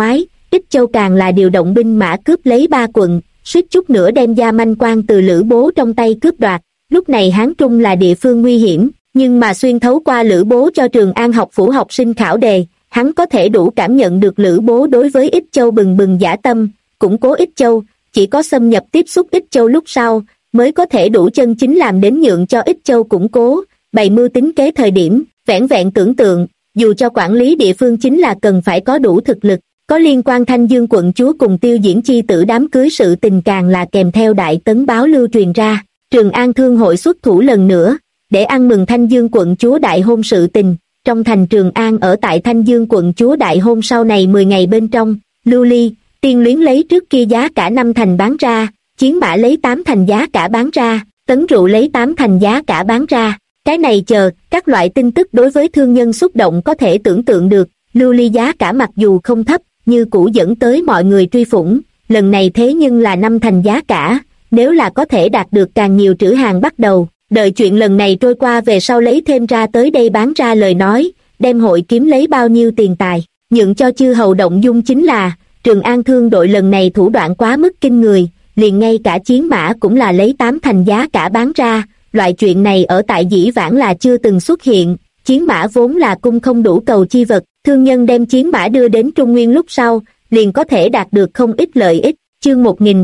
Ích Châu càng là điều động binh mã cướp lấy 3 quận, suýt chút nữa đem Gia Manh Quan từ Lữ Bố trong tay cướp đoạt. Lúc này Hán Trung là địa phương nguy hiểm, nhưng mà xuyên thấu qua Lữ Bố cho Trường An học phủ học sinh khảo đề, hắn có thể đủ cảm nhận được Lữ Bố đối với Ích Châu bừng bừng dã tâm, củng cố Ích Châu, chỉ có xâm nhập tiếp xúc Ích Châu lúc sau, mới có thể đủ chân chính làm đến nhượng cho Ích Châu củng cố, bày mưu tính kế thời điểm, vẻn vẹn tưởng tượng, dù cho quản lý địa phương chính là cần phải có đủ thực lực. Có liên quan Thanh Dương quận chúa cùng Tiêu Diễn chi tử đám cưới sự tình càng là kèm theo đại tấn báo lưu truyền ra. Trường An Thương hội xuất thủ lần nữa, để ăn mừng Thanh Dương quận chúa đại hôn sự tình. Trong thành Trường An ở tại Thanh Dương quận chúa đại hôn sau này 10 ngày bên trong, lưu ly, tiên luyến lấy trước kia giá cả 5 thành bán ra, chiến mã lấy 8 thành giá cả bán ra, tấn rượu lấy 8 thành giá cả bán ra. Cái này chờ, các loại tin tức đối với thương nhân xúc động có thể tưởng tượng được, lưu ly giá cả mặc dù không thấp, như cũ dẫn tới mọi người truy phủng, lần này thế nhưng là 5 thành giá cả, nếu là có thể đạt được càng nhiều trữ hàng bắt đầu, đợi chuyện lần này trôi qua về sau lấy thêm ra tới đây bán ra lời nói, đem hội kiếm lấy bao nhiêu tiền tài, nhượng cho chư hầu động dung chính là, Trường An Thương đội lần này thủ đoạn quá mức kinh người, liền ngay cả chiến mã cũng là lấy 8 thành giá cả bán ra, loại chuyện này ở tại dĩ vãng là chưa từng xuất hiện, chiến mã vốn là cung không đủ cầu chi vật, thương nhân đem chiến mã đưa đến Trung Nguyên lúc sau, liền có thể đạt được không ít lợi ích. Chương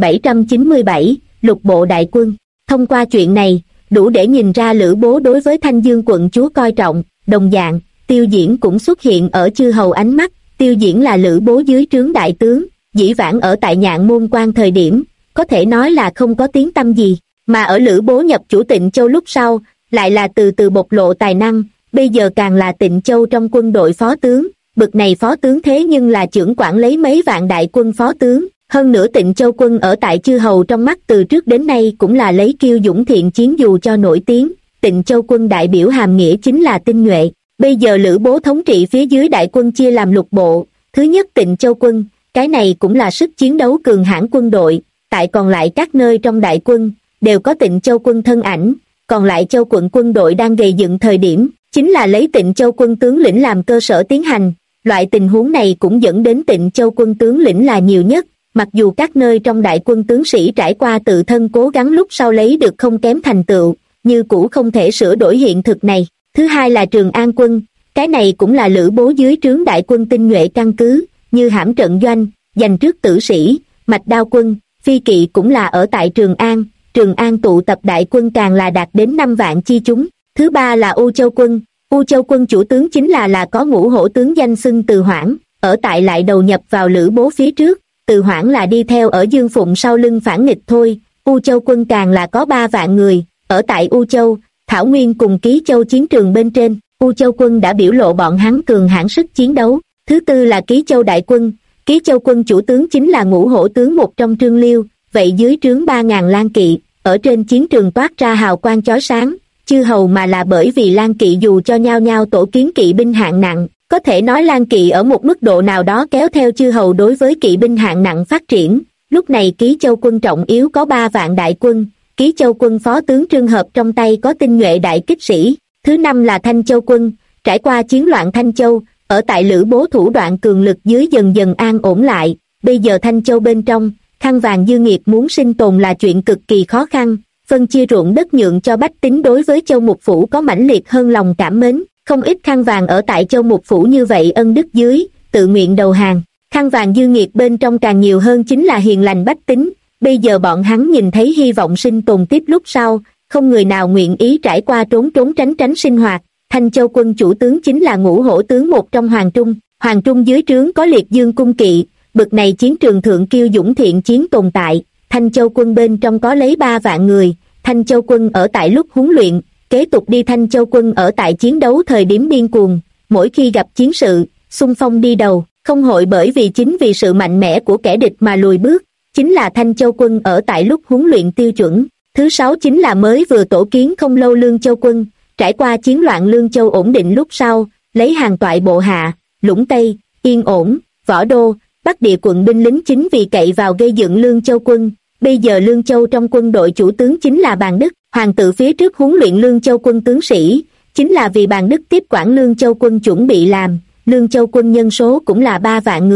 1797, lục bộ đại quân. Thông qua chuyện này, đủ để nhìn ra Lữ Bố đối với Thanh Dương quận chúa coi trọng, đồng dạng, Tiêu Diễn cũng xuất hiện ở chư hầu ánh mắt. Tiêu Diễn là Lữ Bố dưới trướng đại tướng, dĩ vãng ở tại Nhạn Môn Quan thời điểm, có thể nói là không có tiếng tăm gì, mà ở Lữ Bố nhập chủ Tịnh Châu lúc sau, lại là từ từ bộc lộ tài năng, bây giờ càng là Tịnh Châu trong quân đội phó tướng, bực này phó tướng thế nhưng là trưởng quản lấy mấy vạn đại quân phó tướng, hơn nữa Tịnh Châu quân ở tại chư hầu trong mắt từ trước đến nay cũng là lấy kiêu dũng thiện chiến dù cho nổi tiếng, Tịnh Châu quân đại biểu hàm nghĩa chính là tinh nhuệ, bây giờ Lữ Bố thống trị phía dưới đại quân chia làm lục bộ, thứ nhất Tịnh Châu quân, cái này cũng là sức chiến đấu cường hãn quân đội, tại còn lại các nơi trong đại quân, đều có Tịnh Châu quân thân ảnh, còn lại châu quận quân đội đang gầy dựng thời điểm, chính là lấy Tịnh Châu quân tướng lĩnh làm cơ sở tiến hành, loại tình huống này cũng dẫn đến Tịnh Châu quân tướng lĩnh là nhiều nhất, mặc dù các nơi trong đại quân tướng sĩ trải qua tự thân cố gắng lúc sau lấy được không kém thành tựu, như cũ không thể sửa đổi hiện thực này. Thứ hai là Trường An quân, cái này cũng là Lữ Bố dưới trướng đại quân tinh nhuệ căn cứ, như hãm trận doanh, giành trước tử sĩ, mạch đao quân, phi kỵ cũng là ở tại Trường An tụ tập đại quân càng là đạt đến 5 vạn chi chúng. Thứ ba là U Châu quân, U Châu quân chủ tướng chính là có ngũ hổ tướng danh xưng Từ Hoảng, ở tại lại đầu nhập vào Lữ Bố phía trước, Từ Hoảng là đi theo ở Dương Phụng sau lưng phản nghịch thôi. U Châu quân càng là có 3 vạn người, ở tại U Châu, Thảo Nguyên cùng Ký Châu chiến trường bên trên, U Châu quân đã biểu lộ bọn hắn cường hãn sức chiến đấu. Thứ tư là Ký Châu đại quân, Ký Châu quân chủ tướng chính là ngũ hổ tướng một trong Trương Liêu, vậy dưới trướng 3.000 lang kỵ, ở trên chiến trường toát ra hào quang chói sáng, chư hầu mà là bởi vì lang kỵ dù cho nhau nhau tổ kiến kỵ binh hạng nặng, có thể nói lang kỵ ở một mức độ nào đó kéo theo chư hầu đối với kỵ binh hạng nặng phát triển. Lúc này Ký Châu quân trọng yếu có 3 vạn đại quân, Ký Châu quân phó tướng Trương Hợp trong tay có tinh nhuệ đại kích sĩ. Thứ năm là Thanh Châu quân, trải qua chiến loạn Thanh Châu, ở tại Lữ Bố thủ đoạn cường lực dưới dần dần an ổn lại, bây giờ Thanh Châu bên trong, khăn vàng dư nghiệp muốn sinh tồn là chuyện cực kỳ khó khăn, phân chia ruộng đất nhượng cho bách tính đối với Châu Mục Phủ có mãnh liệt hơn lòng cảm mến, không ít khăn vàng ở tại Châu Mục Phủ như vậy ân đức dưới, tự nguyện đầu hàng. Khăn vàng dư nghiệp bên trong càng nhiều hơn chính là hiền lành bách tính, bây giờ bọn hắn nhìn thấy hy vọng sinh tồn tiếp lúc sau, không người nào nguyện ý trải qua trốn tránh sinh hoạt. Thanh Châu quân chủ tướng chính là ngũ hổ tướng một trong Hoàng Trung dưới trướng có Liệt Dương cung kỵ, bực này chiến trường thượng kiêu dũng thiện chiến tồn tại. Thanh Châu quân bên trong có lấy 3 vạn người, Thanh Châu quân ở tại lúc huấn luyện, kế tục đi Thanh Châu quân ở tại chiến đấu thời điểm điên cuồng, mỗi khi gặp chiến sự, xung phong đi đầu, không hội bởi vì chính vì sự mạnh mẽ của kẻ địch mà lùi bước, chính là Thanh Châu quân ở tại lúc huấn luyện tiêu chuẩn. Thứ 6 chính là mới vừa tổ kiến không lâu Lương Châu quân, trải qua chiến loạn Lương Châu ổn định lúc sau, lấy hàng toại bộ hạ, Lũng Tây, Yên Ổn, Võ Đô, Bắc địa quận binh lính chính vì cậy vào gây dựng Lương Châu quân. Bây giờ Lương Châu trong quân đội chủ tướng chính là Bàn Đức, hoàng tự phía trước huấn luyện Lương Châu quân tướng sĩ, chính là vì Bàn Đức tiếp quản Lương Châu quân chuẩn bị làm. Lương Châu quân nhân số cũng là 3 vạn người,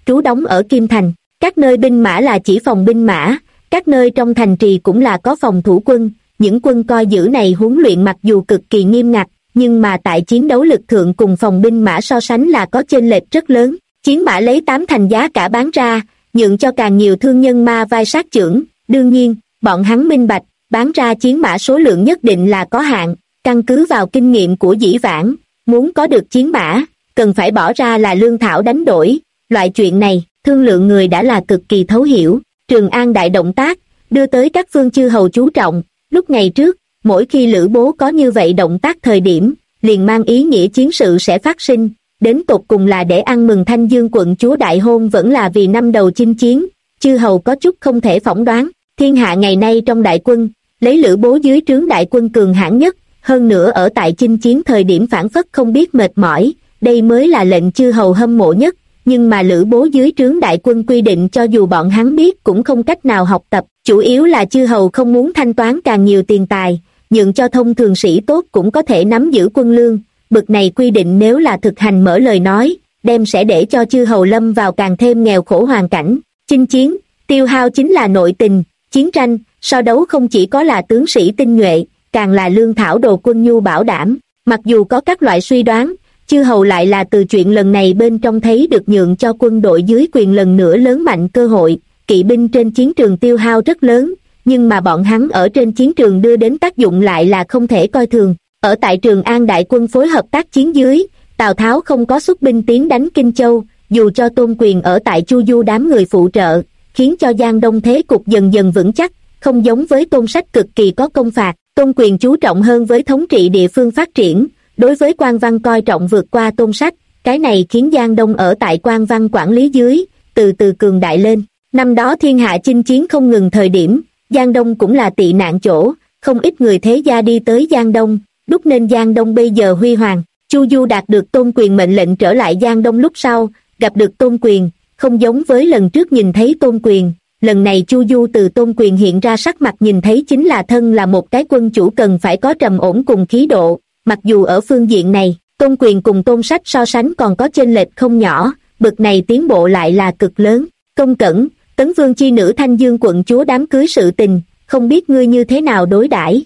trú đóng ở Kim Thành. Các nơi binh mã là chỉ phòng binh mã, các nơi trong thành trì cũng là có phòng thủ quân. Những quân coi giữ này huấn luyện mặc dù cực kỳ nghiêm ngặt, nhưng mà tại chiến đấu lực thượng cùng phòng binh mã so sánh là có chênh lệch rất lớn. Chiến mã lấy 8 thành giá cả bán ra, nhượng cho càng nhiều thương nhân ma vai sát chưởng. Đương nhiên, bọn hắn minh bạch, bán ra chiến mã số lượng nhất định là có hạn, căn cứ vào kinh nghiệm của dĩ vãng, muốn có được chiến mã, cần phải bỏ ra là lương thảo đánh đổi. Loại chuyện này, thương lượng người đã là cực kỳ thấu hiểu. Trường An đại động tác, đưa tới các phương chư hầu chú trọng. Lúc ngày trước, mỗi khi Lữ Bố có như vậy động tác thời điểm, liền mang ý nghĩa chiến sự sẽ phát sinh, đến tột cùng là để ăn mừng Thanh Dương quận chúa đại hôn vẫn là vì năm đầu chinh chiến, chư hầu có chút không thể phỏng đoán. Thiên hạ ngày nay trong đại quân, lấy Lữ Bố dưới trướng đại quân cường hãn nhất, hơn nữa ở tại chinh chiến thời điểm phản phất không biết mệt mỏi, đây mới là lệnh chư hầu hâm mộ nhất. Nhưng mà Lữ Bố dưới trướng đại quân quy định cho dù bọn hắn biết cũng không cách nào học tập, chủ yếu là chư hầu không muốn thanh toán càng nhiều tiền tài, nhượng cho thông thường sĩ tốt cũng có thể nắm giữ quân lương. Bực này quy định nếu là thực hành mở lời nói, đem sẽ để cho chư hầu lâm vào càng thêm nghèo khổ hoàn cảnh. Chinh chiến, tiêu hao chính là nội tình, chiến tranh, so đấu không chỉ có là tướng sĩ tinh nhuệ, càng là lương thảo đồ quân nhu bảo đảm. Mặc dù có các loại suy đoán, chư hầu lại là từ chuyện lần này bên trong thấy được nhượng cho quân đội dưới quyền lần nữa lớn mạnh cơ hội. Kỵ binh trên chiến trường tiêu hao rất lớn, nhưng mà bọn hắn ở trên chiến trường đưa đến tác dụng lại là không thể coi thường. Ở tại Trường An đại quân phối hợp tác chiến dưới, Tào Tháo không có xuất binh tiến đánh Kinh Châu, dù cho Tôn Quyền ở tại Chu Du đám người phụ trợ, khiến cho Giang Đông thế cục dần dần vững chắc, không giống với Tôn Sách cực kỳ có công phạt. Tôn Quyền chú trọng hơn với thống trị địa phương phát triển, đối với quan văn coi trọng vượt qua Tôn Sách, cái này khiến Giang Đông ở tại quan văn quản lý dưới, từ từ cường đại lên. Năm đó thiên hạ chinh chiến không ngừng thời điểm, Giang Đông cũng là tị nạn chỗ, không ít người thế gia đi tới Giang Đông, đúc nên Giang Đông bây giờ huy hoàng. Chu Du đạt được Tôn Quyền mệnh lệnh trở lại Giang Đông lúc sau, gặp được Tôn Quyền, không giống với lần trước nhìn thấy Tôn Quyền, lần này Chu Du từ Tôn Quyền hiện ra sắc mặt nhìn thấy chính là thân là một cái quân chủ cần phải có trầm ổn cùng khí độ. Mặc dù ở phương diện này, Tôn Quyền cùng Tôn Sách so sánh còn có chênh lệch không nhỏ, bực này tiến bộ lại là cực lớn. Công Cẩn, Tấn Vương chi nữ Thanh Dương quận chúa đám cưới sự tình, không biết ngươi như thế nào đối đãi?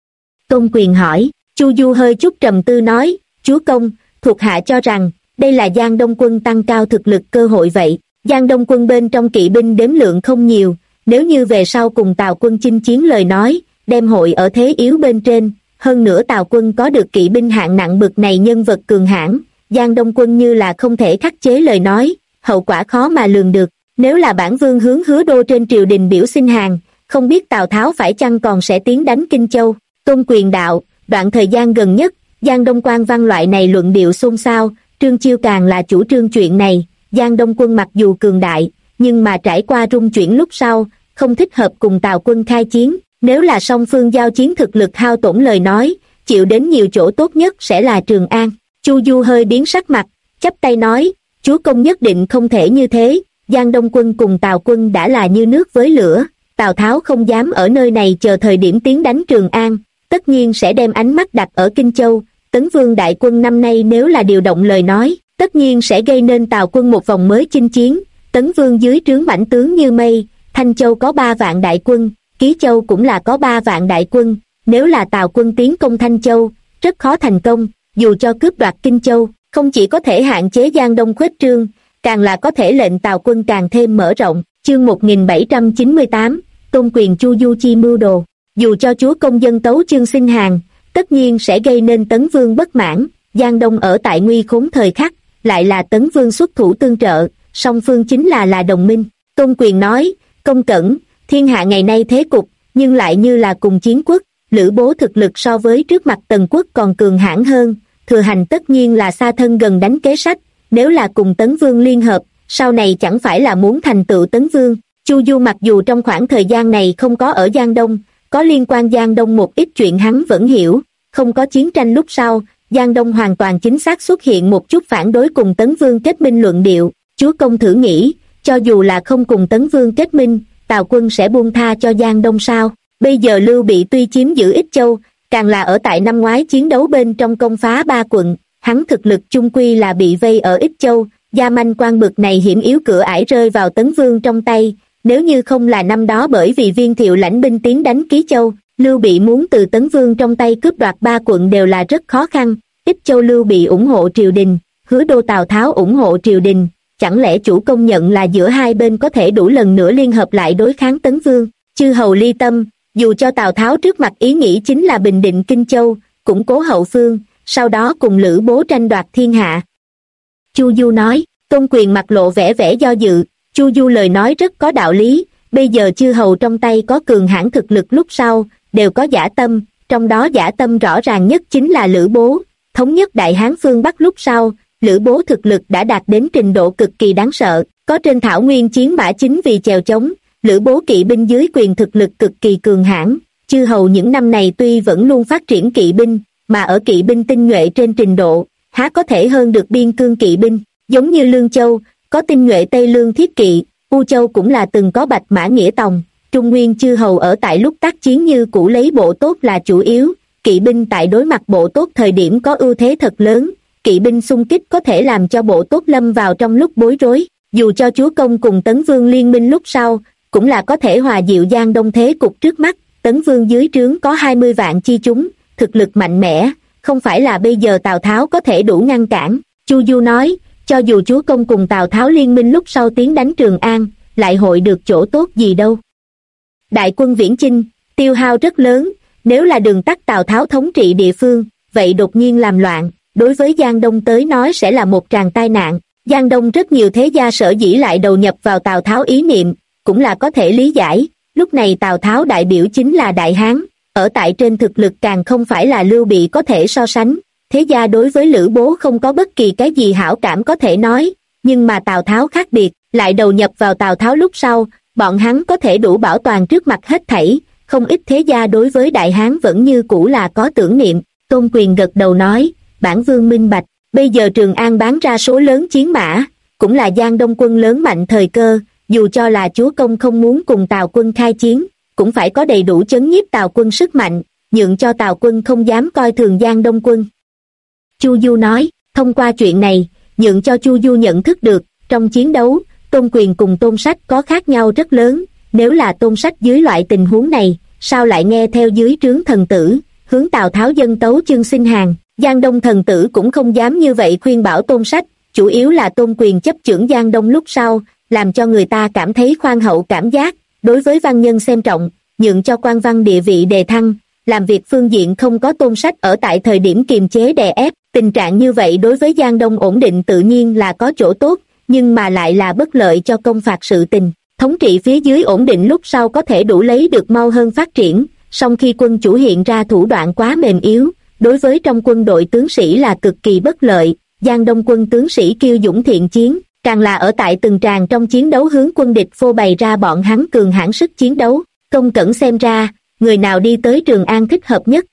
Tôn Quyền hỏi. Chu Du hơi chút trầm tư nói, chúa công, thuộc hạ cho rằng, đây là Giang Đông quân tăng cao thực lực cơ hội vậy. Giang Đông quân bên trong kỵ binh đếm lượng không nhiều, nếu như về sau cùng Tào quân chinh chiến lời nói, đem hội ở thế yếu bên trên. Hơn nữa Tào quân có được kỵ binh hạng nặng bực này nhân vật cường hãn, Giang Đông quân như là không thể khắc chế lời nói, hậu quả khó mà lường được. Nếu là bản vương hướng Hứa Đô trên triều đình biểu xin hàng, không biết Tào Tháo phải chăng còn sẽ tiến đánh Kinh Châu. Tôn Quyền đạo, đoạn thời gian gần nhất, Giang Đông quan văn loại này luận điệu xôn xao, Trương Chiêu càng là chủ trương chuyện này. Giang Đông quân mặc dù cường đại, nhưng mà trải qua rung chuyển lúc sau, không thích hợp cùng Tào quân khai chiến. Nếu là song phương giao chiến thực lực hao tổn lời nói, chịu đến nhiều chỗ tốt nhất sẽ là Trường An. Chu Du hơi biến sắc mặt, chắp tay nói, chúa công nhất định không thể như thế. Giang Đông quân cùng Tào quân đã là như nước với lửa, Tào Tháo không dám ở nơi này chờ thời điểm tiến đánh Trường An, tất nhiên sẽ đem ánh mắt đặt ở Kinh Châu. Tấn Vương đại quân năm nay nếu là điều động lời nói, tất nhiên sẽ gây nên Tào quân một vòng mới chinh chiến. Tấn Vương dưới trướng mãnh tướng như mây, Thanh Châu có 3 vạn đại quân, Ký Châu cũng là có 3 vạn đại quân, nếu là Tào quân tiến công Thanh Châu, rất khó thành công, dù cho cướp đoạt Kinh Châu, không chỉ có thể hạn chế Giang Đông khuếch trương, càng là có thể lệnh Tào quân càng thêm mở rộng. Chương 1798, Tôn Quyền Chu Du chi mưu đồ. Dù cho chúa công dân tấu chương xin hàng, tất nhiên sẽ gây nên Tấn Vương bất mãn. Giang Đông ở tại nguy khốn thời khắc, lại là Tấn Vương xuất thủ tương trợ, song phương chính là đồng minh. Tôn Quyền nói, Công Cẩn, thiên hạ ngày nay thế cục, nhưng lại như là cùng chiến quốc, Lữ Bố thực lực so với trước mặt Tần quốc còn cường hãn hơn, Thừa Hành tất nhiên là xa thân gần đánh kế sách, nếu là cùng Tấn Vương liên hợp, sau này chẳng phải là muốn thành tựu Tấn Vương. Chu Du mặc dù trong khoảng thời gian này không có ở Giang Đông, có liên quan Giang Đông một ít chuyện hắn vẫn hiểu, không có chiến tranh lúc sau, Giang Đông hoàn toàn chính xác xuất hiện một chút phản đối cùng Tấn Vương kết minh luận điệu. Chúa công thử nghĩ, cho dù là không cùng Tấn Vương kết minh, Tào quân sẽ buông tha cho Giang Đông sao? Bây giờ Lưu Bị tuy chiếm giữ Ích Châu, càng là ở tại năm ngoái chiến đấu bên trong công phá 3 quận, hắn thực lực chung quy là bị vây ở Ích Châu, Gia manh quan bực này hiểm yếu cửa ải rơi vào Tấn Vương trong tay, nếu như không là năm đó bởi vì Viên Thiệu lãnh binh tiến đánh Ký Châu, Lưu Bị muốn từ Tấn Vương trong tay cướp đoạt 3 quận đều là rất khó khăn. Ích Châu Lưu Bị ủng hộ triều đình, Hứa Đô Tào Tháo ủng hộ triều đình, chẳng lẽ chủ công nhận là giữa hai bên có thể đủ lần nữa liên hợp lại đối kháng Tấn Vương? Chư hầu ly tâm, dù cho Tào Tháo trước mặt ý nghĩ chính là bình định Kinh Châu, củng cố hậu phương, sau đó cùng Lữ Bố tranh đoạt thiên hạ. Chu Du nói. Tôn Quyền mặt lộ vẻ vẻ do dự. Chu Du lời nói rất có đạo lý, bây giờ chư hầu trong tay có cường hãn thực lực lúc sau, đều có dã tâm, trong đó dã tâm rõ ràng nhất chính là Lữ Bố. Thống nhất Đại Hán phương Bắc lúc sau, Lữ Bố thực lực đã đạt đến trình độ cực kỳ đáng sợ, có trên thảo nguyên chiến mã chính vì chèo chống, Lữ Bố kỵ binh dưới quyền thực lực cực kỳ cường hãn. Chư hầu những năm này tuy vẫn luôn phát triển kỵ binh, mà ở kỵ binh tinh nhuệ trên trình độ, há có thể hơn được biên cương kỵ binh, giống như Lương Châu, có tinh nhuệ Tây Lương thiết kỵ, U Châu cũng là từng có Bạch Mã Nghĩa Tòng. Trung Nguyên chư hầu ở tại lúc tác chiến như cũ lấy bộ tốt là chủ yếu, kỵ binh tại đối mặt bộ tốt thời điểm có ưu thế thật lớn, kỵ binh xung kích có thể làm cho bộ tốt lâm vào trong lúc bối rối, dù cho chúa công cùng Tấn Vương liên minh lúc sau, cũng là có thể hòa dịu Giang Đông thế cục trước mắt. Tấn Vương dưới trướng có 20 vạn chi chúng, thực lực mạnh mẽ, không phải là bây giờ Tào Tháo có thể đủ ngăn cản. Chu Du nói, cho dù chúa công cùng Tào Tháo liên minh lúc sau tiến đánh Trường An, lại hội được chỗ tốt gì đâu. Đại quân viễn chinh, tiêu hao rất lớn, nếu là đường tắt Tào Tháo thống trị địa phương, vậy đột nhiên làm loạn, đối với Giang Đông tới nói sẽ là một tràng tai nạn. Giang Đông rất nhiều thế gia sở dĩ lại đầu nhập vào Tào Tháo ý niệm, cũng là có thể lý giải. Lúc này Tào Tháo đại biểu chính là Đại Hán, ở tại trên thực lực càng không phải là Lưu Bị có thể so sánh. Thế gia đối với Lữ Bố không có bất kỳ cái gì hảo cảm có thể nói, nhưng mà Tào Tháo khác biệt, lại đầu nhập vào Tào Tháo lúc sau, bọn hắn có thể đủ bảo toàn trước mặt hết thảy, không ít thế gia đối với Đại Hán vẫn như cũ là có tưởng niệm. Tôn Quyền gật đầu nói, bản vương minh bạch, bây giờ Trường An bán ra số lớn chiến mã, cũng là Giang Đông quân lớn mạnh thời cơ, dù cho là chúa công không muốn cùng Tào quân khai chiến, cũng phải có đầy đủ chấn nhiếp Tào quân sức mạnh, nhượng cho Tào quân không dám coi thường Giang Đông quân. Chu Du nói, thông qua chuyện này, nhượng cho Chu Du nhận thức được, trong chiến đấu, Tôn Quyền cùng Tôn Sách có khác nhau rất lớn, nếu là Tôn Sách dưới loại tình huống này, sao lại nghe theo dưới trướng thần tử, hướng Tào Tháo dâng tấu chương xin hàng. Giang Đông thần tử cũng không dám như vậy khuyên bảo Tôn Sách, chủ yếu là Tôn Quyền chấp chưởng Giang Đông lúc sau, làm cho người ta cảm thấy khoan hậu cảm giác, đối với văn nhân xem trọng, nhượng cho quan văn địa vị đề thăng, làm việc phương diện không có Tôn Sách ở tại thời điểm kiềm chế đè ép. Tình trạng như vậy đối với Giang Đông ổn định tự nhiên là có chỗ tốt, nhưng mà lại là bất lợi cho công phạt sự tình. Thống trị phía dưới ổn định lúc sau có thể đủ lấy được mau hơn phát triển, song khi quân chủ hiện ra thủ đoạn quá mềm yếu, đối với trong quân đội tướng sĩ là cực kỳ bất lợi. Giang Đông quân tướng sĩ kiêu dũng thiện chiến, càng là ở tại từng tràng trong chiến đấu hướng quân địch phô bày ra bọn hắn cường hãn sức chiến đấu. Công Cẩn xem ra, người nào đi tới Trường An thích hợp nhất?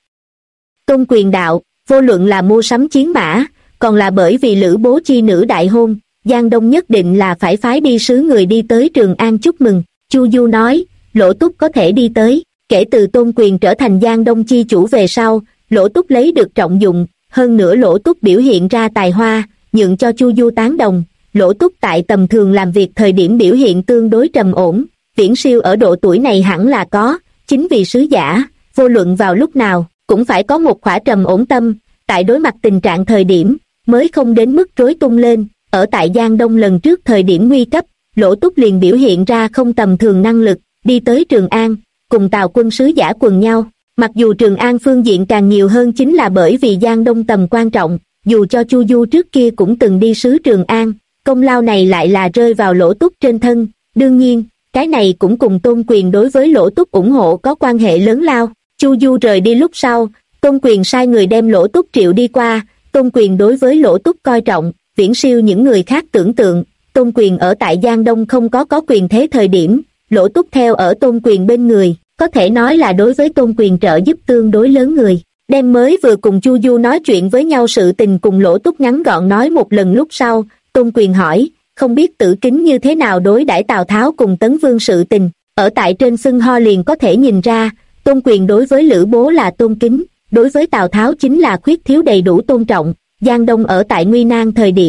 Tôn Quyền đạo, vô luận là mua sắm chiến mã, còn là bởi vì Lữ Bố chi nữ đại hôn, Giang Đông nhất định là phải phái đi sứ người đi tới Trường An chúc mừng. Chu Du nói, Lỗ Túc có thể đi tới. Kể từ Tôn Quyền trở thành Giang Đông chi chủ về sau, Lỗ Túc lấy được trọng dụng, hơn nữa Lỗ Túc biểu hiện ra tài hoa, nhượng cho Chu Du tán đồng. Lỗ Túc tại tầm thường làm việc thời điểm biểu hiện tương đối trầm ổn, viễn siêu ở độ tuổi này hẳn là có, chính vì sứ giả, vô luận vào lúc nào, cũng phải có một khỏa trầm ổn tâm, tại đối mặt tình trạng thời điểm, mới không đến mức rối tung lên. Ở tại Giang Đông lần trước thời điểm nguy cấp, Lỗ Túc liền biểu hiện ra không tầm thường năng lực, đi tới Trường An, cùng Tào quân sứ giả quần nhau. Mặc dù Trường An phương diện càng nhiều hơn chính là bởi vì Giang Đông tầm quan trọng, dù cho Chu Du trước kia cũng từng đi sứ Trường An, công lao này lại là rơi vào Lỗ Túc trên thân. Đương nhiên, cái này cũng cùng Tôn Quyền đối với Lỗ Túc ủng hộ có quan hệ lớn lao. Chu Du rời đi lúc sau, Tôn Quyền sai người đem Lỗ Túc triệu đi qua. Tôn Quyền đối với Lỗ Túc coi trọng, viễn siêu những người khác tưởng tượng. Tôn Quyền ở tại Giang Đông không có quyền thế thời điểm, Lỗ Túc theo ở Tôn Quyền bên người, có thể nói là đối với Tôn Quyền trợ giúp tương đối lớn người. Đem mới vừa cùng Chu Du nói chuyện với nhau sự tình cùng Lỗ Túc ngắn gọn nói một lần lúc sau, Tôn Quyền hỏi, không biết Tử Kính như thế nào đối đãi Tào Tháo cùng Tấn Vương sự tình. Ở tại trên xưng ho liền có thể nhìn ra, Tôn Quyền đối với Lữ Bố là tôn kính, đối với Tào Tháo chính là khuyết thiếu đầy đủ tôn trọng. Giang Đông ở tại nguy nan thời điểm,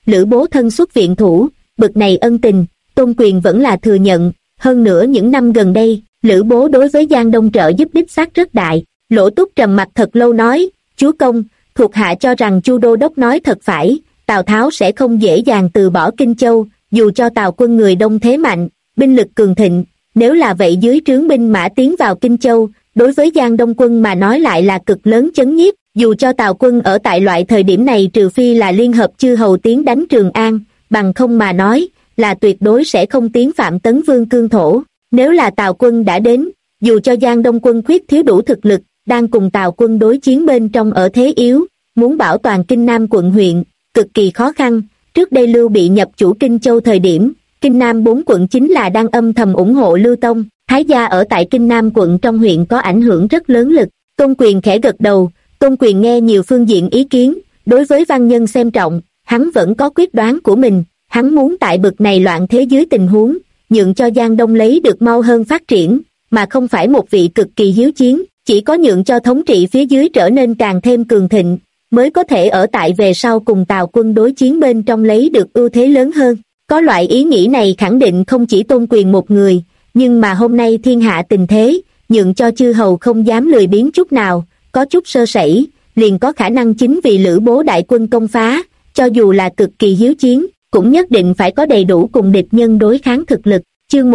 Lữ bố thân xuất viện thủ, bực này ân tình, Tôn Quyền vẫn là thừa nhận. Hơn nữa những năm gần đây, Lữ bố đối với Giang Đông trợ giúp đích xác rất đại. Lỗ Túc trầm mặt thật lâu nói, chúa công, thuộc hạ cho rằng Chu đô đốc nói thật phải, Tào Tháo sẽ không dễ dàng từ bỏ Kinh Châu, dù cho Tào quân người đông thế mạnh, binh lực cường thịnh, nếu là vậy dưới trướng binh mã tiến vào Kinh Châu, đối với Giang Đông quân mà nói lại là cực lớn chấn nhiếp, dù cho Tào quân ở tại loại thời điểm này trừ phi là liên hợp chư hầu tiến đánh Trường An, bằng không mà nói, là tuyệt đối sẽ không tiến phạm tấn vương cương thổ. Nếu là Tào quân đã đến, dù cho Giang Đông quân khuyết thiếu đủ thực lực, đang cùng Tào quân đối chiến bên trong ở thế yếu, muốn bảo toàn Kinh Nam quận huyện, cực kỳ khó khăn. Trước đây Lưu Bị nhập chủ Kinh Châu thời điểm, Kinh Nam 4 quận chính là đang âm thầm ủng hộ Lưu Tông, Thái gia ở tại Kinh Nam quận trong huyện có ảnh hưởng rất lớn lực. Tôn Quyền khẽ gật đầu, Tôn Quyền nghe nhiều phương diện ý kiến, đối với văn nhân xem trọng, hắn vẫn có quyết đoán của mình, hắn muốn tại bực này loạn thế dưới tình huống, nhượng cho Giang Đông lấy được mau hơn phát triển, mà không phải một vị cực kỳ hiếu chiến, chỉ có nhượng cho thống trị phía dưới trở nên càng thêm cường thịnh, mới có thể ở tại về sau cùng Tào quân đối chiến bên trong lấy được ưu thế lớn hơn. Có loại ý nghĩ này khẳng định không chỉ Tôn Quyền một người, nhưng mà hôm nay thiên hạ tình thế, nhượng cho chư hầu không dám lười biếng chút nào, có chút sơ sẩy, liền có khả năng chính vì Lữ bố đại quân công phá, cho dù là cực kỳ hiếu chiến, cũng nhất định phải có đầy đủ cùng địch nhân đối kháng thực lực. Chương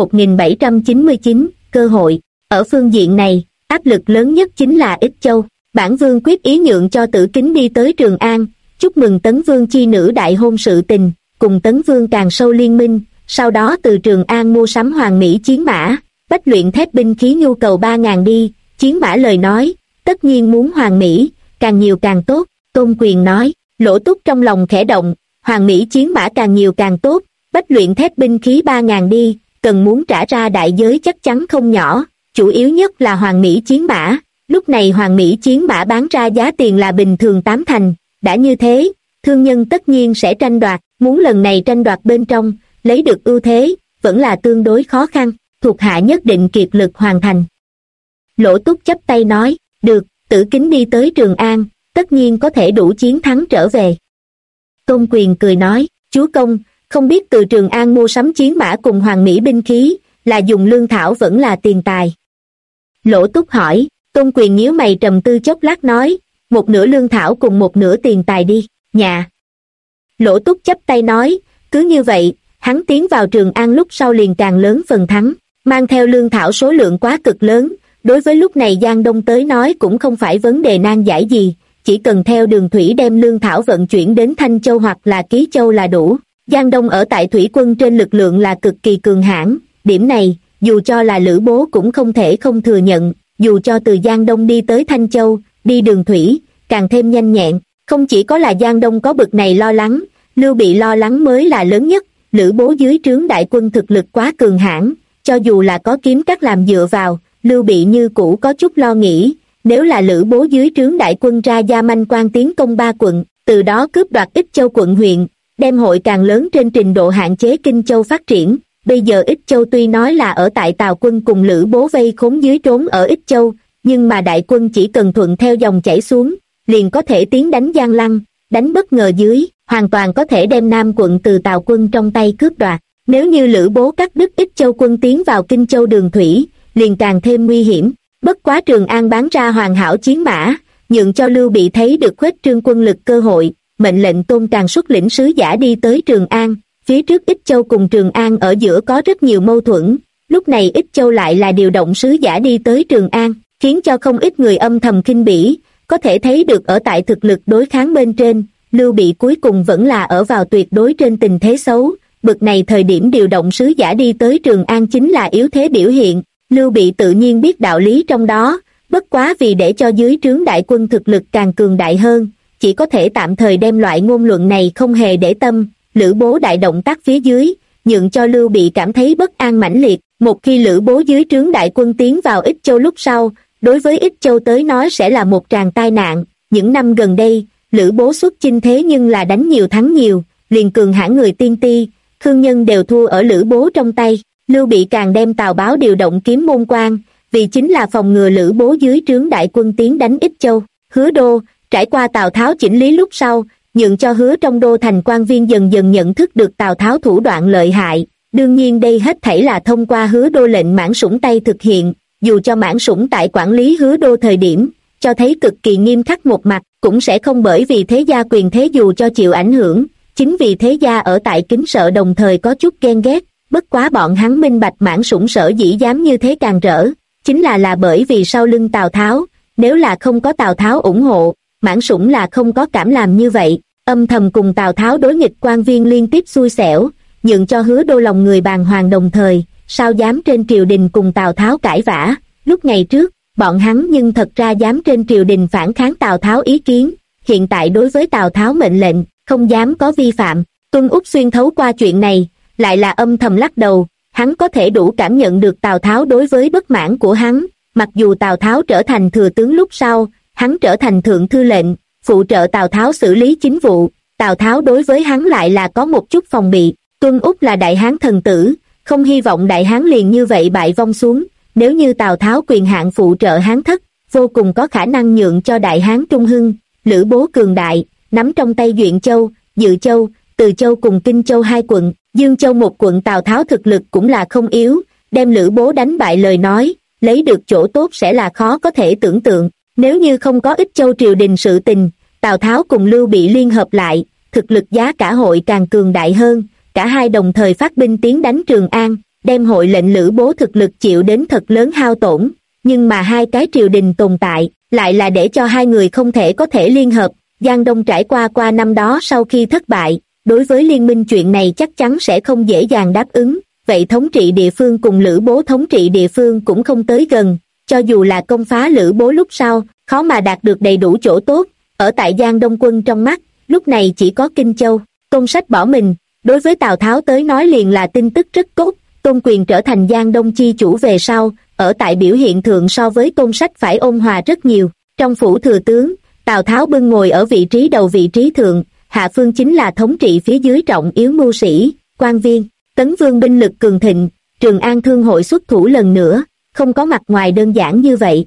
1799, cơ hội. Ở phương diện này, áp lực lớn nhất chính là Ích Châu. Bản vương quyết ý nhượng cho Tử Kính đi tới Trường An, chúc mừng Tấn Vương chi nữ đại hôn sự tình, cùng Tấn Vương càng sâu liên minh, sau đó từ Trường An mua sắm Hoàng Mỹ chiến mã, bách luyện thép binh khí nhu cầu 3.000 đi, chiến mã lời nói, tất nhiên muốn Hoàng Mỹ, càng nhiều càng tốt. Tôn Quyền nói. Lỗ Túc trong lòng khẽ động, Hoàng Mỹ chiến mã càng nhiều càng tốt, bách luyện thép binh khí 3.000 đi, cần muốn trả ra đại giới chắc chắn không nhỏ, chủ yếu nhất là Hoàng Mỹ chiến mã. Lúc này Hoàng Mỹ chiến mã bán ra giá tiền là bình thường 8 thành, đã như thế, thương nhân tất nhiên sẽ tranh đoạt, muốn lần này tranh đoạt bên trong, lấy được ưu thế, vẫn là tương đối khó khăn, thuộc hạ nhất định kiệt lực hoàn thành. Lỗ Túc chắp tay nói, được, Tử Kính đi tới Trường An, tất nhiên có thể đủ chiến thắng trở về. Tôn Quyền cười nói, chúa công, không biết từ Trường An mua sắm chiến mã cùng Hoàng Mỹ binh khí, là dùng lương thảo vẫn là tiền tài? Lỗ Túc hỏi. Tôn Quyền nhíu mày trầm tư chốc lát nói, một nửa lương thảo cùng một nửa tiền tài đi, nhà. Lỗ Túc chắp tay nói, cứ như vậy, hắn tiến vào Trường An lúc sau liền càng lớn phần thắng, mang theo lương thảo số lượng quá cực lớn, đối với lúc này Giang Đông tới nói cũng không phải vấn đề nan giải gì, chỉ cần theo đường thủy đem lương thảo vận chuyển đến Thanh Châu hoặc là Ký Châu là đủ. Giang Đông ở tại thủy quân trên lực lượng là cực kỳ cường hãn, điểm này, dù cho là Lữ bố cũng không thể không thừa nhận. Dù cho từ Giang Đông đi tới Thanh Châu, đi đường thủy, càng thêm nhanh nhẹn, không chỉ có là Giang Đông có bực này lo lắng, Lưu Bị lo lắng mới là lớn nhất. Lữ bố dưới trướng đại quân thực lực quá cường hãn, cho dù là có kiếm cắt làm dựa vào, Lưu Bị như cũ có chút lo nghĩ, nếu là Lữ bố dưới trướng đại quân ra gia manh quan tiến công 3 quận, từ đó cướp đoạt Ích Châu quận huyện, đem hội càng lớn trên trình độ hạn chế Kinh Châu phát triển. Bây giờ Ích Châu tuy nói là ở tại Tào quân cùng Lữ bố vây khốn dưới trốn ở Ích Châu, nhưng mà đại quân chỉ cần thuận theo dòng chảy xuống, liền có thể tiến đánh Giang Lăng, đánh bất ngờ dưới, hoàn toàn có thể đem Nam quận từ Tào quân trong tay cướp đoạt. Nếu như Lữ bố cắt đứt Ích Châu quân tiến vào Kinh Châu đường thủy, liền càng thêm nguy hiểm. Bất quá Trường An bán ra hoàn hảo chiến mã, nhượng cho Lưu Bị thấy được khuếch trương quân lực cơ hội, mệnh lệnh Tôn Tràng xuất lĩnh sứ giả đi tới Trường An. Phía trước Ích Châu cùng Trường An ở giữa có rất nhiều mâu thuẫn, lúc này Ích Châu lại là điều động sứ giả đi tới Trường An, khiến cho không ít người âm thầm khinh bỉ, có thể thấy được ở tại thực lực đối kháng bên trên, Lưu Bị cuối cùng vẫn là ở vào tuyệt đối trên tình thế xấu, bực này thời điểm điều động sứ giả đi tới Trường An chính là yếu thế biểu hiện, Lưu Bị tự nhiên biết đạo lý trong đó, bất quá vì để cho dưới trướng đại quân thực lực càng cường đại hơn, chỉ có thể tạm thời đem loại ngôn luận này không hề để tâm. Lữ bố đại động tác phía dưới, nhượng cho Lưu Bị cảm thấy bất an mãnh liệt. Một khi Lữ bố dưới trướng đại quân tiến vào Ích Châu lúc sau, đối với Ích Châu tới nói sẽ là một tràng tai nạn. Những năm gần đây, Lữ bố xuất chinh thế nhưng là đánh nhiều thắng nhiều, liền cường hãn người tiên ti, thương nhân đều thua ở Lữ bố trong tay. Lưu Bị càng đem Tào Báo điều động Kiếm Môn Quan, vì chính là phòng ngừa Lữ bố dưới trướng đại quân tiến đánh Ích Châu. Hứa Đô, trải qua Tào Tháo chỉnh lý lúc sau, nhượng cho Hứa trong đô thành quan viên dần dần nhận thức được Tào Tháo thủ đoạn lợi hại. Đương nhiên đây hết thảy là thông qua Hứa đô lệnh Mãn Sủng Tây thực hiện, dù cho Mãn Sủng tại quản lý Hứa đô thời điểm, cho thấy cực kỳ nghiêm khắc một mặt, cũng sẽ không bởi vì thế gia quyền thế dù cho chịu ảnh hưởng, chính vì thế gia ở tại kính sợ đồng thời có chút ghen ghét, bất quá bọn hắn minh bạch Mãn Sủng sở dĩ dám như thế càng rỡ, chính là bởi vì sau lưng Tào Tháo, nếu là không có Tào Tháo ủng hộ, Mãn Sủng là không có cảm làm như vậy, âm thầm cùng Tào Tháo đối nghịch quan viên liên tiếp xui xẻo, nhượng cho Hứa đô lòng người bàng hoàng đồng thời, sao dám trên triều đình cùng Tào Tháo cãi vã, lúc ngày trước, bọn hắn nhưng thật ra dám trên triều đình phản kháng Tào Tháo ý kiến, hiện tại đối với Tào Tháo mệnh lệnh, không dám có vi phạm. Tuân Úc xuyên thấu qua chuyện này, lại là âm thầm lắc đầu, hắn có thể đủ cảm nhận được Tào Tháo đối với bất mãn của hắn, mặc dù Tào Tháo trở thành thừa tướng lúc sau, hắn trở thành thượng thư lệnh, phụ trợ Tào Tháo xử lý chính vụ, Tào Tháo đối với hắn lại là có một chút phòng bị. Tuân Úc là đại hán thần tử, không hy vọng đại hán liền như vậy bại vong xuống, nếu như Tào Tháo quyền hạn phụ trợ hán thất, vô cùng có khả năng nhượng cho đại hán trung hưng. Lữ Bố cường đại, nắm trong tay Duyện Châu, Dự Châu, Từ Châu cùng Kinh Châu hai quận, Dương Châu một quận. Tào Tháo thực lực cũng là không yếu, đem Lữ Bố đánh bại lời nói, lấy được chỗ tốt sẽ là khó có thể tưởng tượng. Nếu như không có Ích Châu triều đình sự tình, Tào Tháo cùng Lưu Bị liên hợp lại, thực lực giá cả hội càng cường đại hơn, cả hai đồng thời phát binh tiến đánh Trường An, đem hội lệnh Lữ Bố thực lực chịu đến thật lớn hao tổn, nhưng mà hai cái triều đình tồn tại, lại là để cho hai người không thể có thể liên hợp. Giang Đông trải qua năm đó sau khi thất bại, đối với liên minh chuyện này chắc chắn sẽ không dễ dàng đáp ứng, vậy thống trị địa phương cùng Lữ Bố thống trị địa phương cũng không tới gần, cho dù là công phá Lữ Bố lúc sau, khó mà đạt được đầy đủ chỗ tốt, ở tại Giang Đông quân trong mắt, lúc này chỉ có Kinh Châu. Tôn Sách bỏ mình, đối với Tào Tháo tới nói liền là tin tức rất tốt, Tôn Quyền trở thành Giang Đông chi chủ về sau, ở tại biểu hiện thượng so với Tôn Sách phải ôn hòa rất nhiều. Trong phủ thừa tướng, Tào Tháo bưng ngồi ở vị trí đầu vị trí thượng, hạ phương chính là thống trị phía dưới trọng yếu mưu sĩ, quan viên. Tấn Vương binh lực cường thịnh, Trường An thương hội xuất thủ lần nữa, không có mặt ngoài đơn giản như vậy.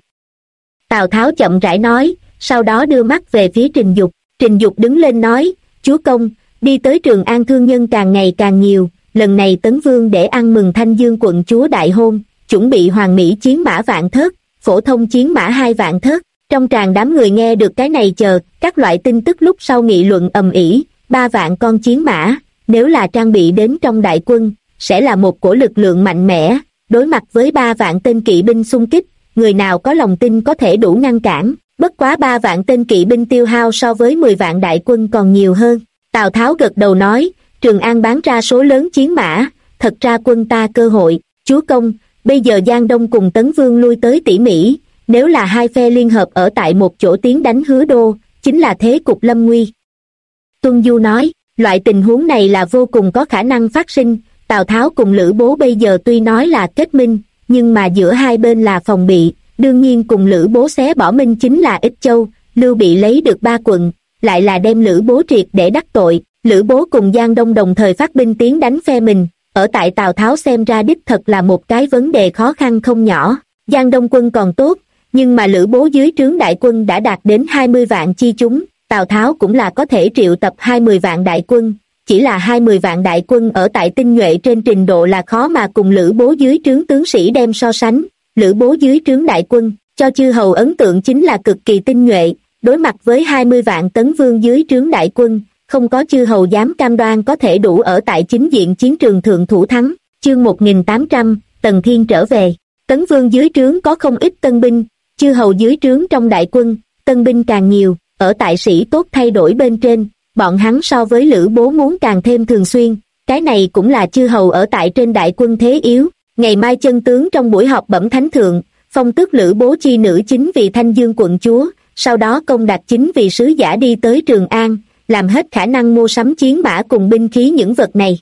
Tào Tháo chậm rãi nói, sau đó đưa mắt về phía Trình Dục. Trình Dục đứng lên nói, chúa công, đi tới Trường An thương nhân càng ngày càng nhiều, lần này Tấn Vương để ăn mừng Thanh Dương quận chúa đại hôn, chuẩn bị hoàng mỹ chiến mã vạn thớt, phổ thông chiến mã 2 vạn thớt. Trong tràng đám người nghe được cái này chờ, các loại tin tức lúc sau nghị luận ầm ĩ, 3 vạn con chiến mã, nếu là trang bị đến trong đại quân, sẽ là một cổ lực lượng mạnh mẽ, đối mặt với 3 vạn tên kỵ binh xung kích, người nào có lòng tin có thể đủ ngăn cản, bất quá 3 vạn tên kỵ binh tiêu hao so với 10 vạn đại quân còn nhiều hơn. Tào Tháo gật đầu nói, Trường An bán ra số lớn chiến mã, thật ra quân ta cơ hội, chúa công, bây giờ Giang Đông cùng Tấn Vương lui tới tỉ mỉ, nếu là hai phe liên hợp ở tại một chỗ tiến đánh Hứa đô, chính là thế cục lâm nguy. Tuân Du nói, loại tình huống này là vô cùng có khả năng phát sinh, Tào Tháo cùng Lữ Bố bây giờ tuy nói là kết minh, nhưng mà giữa hai bên là phòng bị, đương nhiên cùng Lữ Bố xé bỏ minh chính là Ích Châu, Lưu Bị lấy được 3 quận, lại là đem Lữ Bố triệt để đắc tội. Lữ Bố cùng Giang Đông đồng thời phát binh tiến đánh phe mình, ở tại Tào Tháo xem ra đích thật là một cái vấn đề khó khăn không nhỏ. Giang Đông quân còn tốt, nhưng mà Lữ Bố dưới trướng đại quân đã đạt đến 20 vạn chi chúng, Tào Tháo cũng là có thể triệu tập 20 vạn đại quân, chỉ là 20 vạn đại quân ở tại tinh nhuệ trên trình độ là khó mà cùng Lữ Bố dưới trướng tướng sĩ đem so sánh. Lữ Bố dưới trướng đại quân, cho chư hầu ấn tượng chính là cực kỳ tinh nhuệ, đối mặt với 20 vạn Tấn Vương dưới trướng đại quân, không có chư hầu dám cam đoan có thể đủ ở tại chính diện chiến trường thượng thủ thắng. Chương 1800, Tần Thiên trở về. Tấn Vương dưới trướng có không ít tân binh, chư hầu dưới trướng trong đại quân, tân binh càng nhiều, ở tại sĩ tốt thay đổi bên trên, bọn hắn so với Lữ Bố muốn càng thêm thường xuyên, cái này cũng là chư hầu ở tại trên đại quân thế yếu. Ngày mai chân tướng trong buổi họp bẩm thánh thượng, phong tước Lữ Bố chi nữ chính vì Thanh Dương quận chúa, sau đó công đạt chính vì sứ giả đi tới Trường An, làm hết khả năng mua sắm chiến mã cùng binh khí những vật này.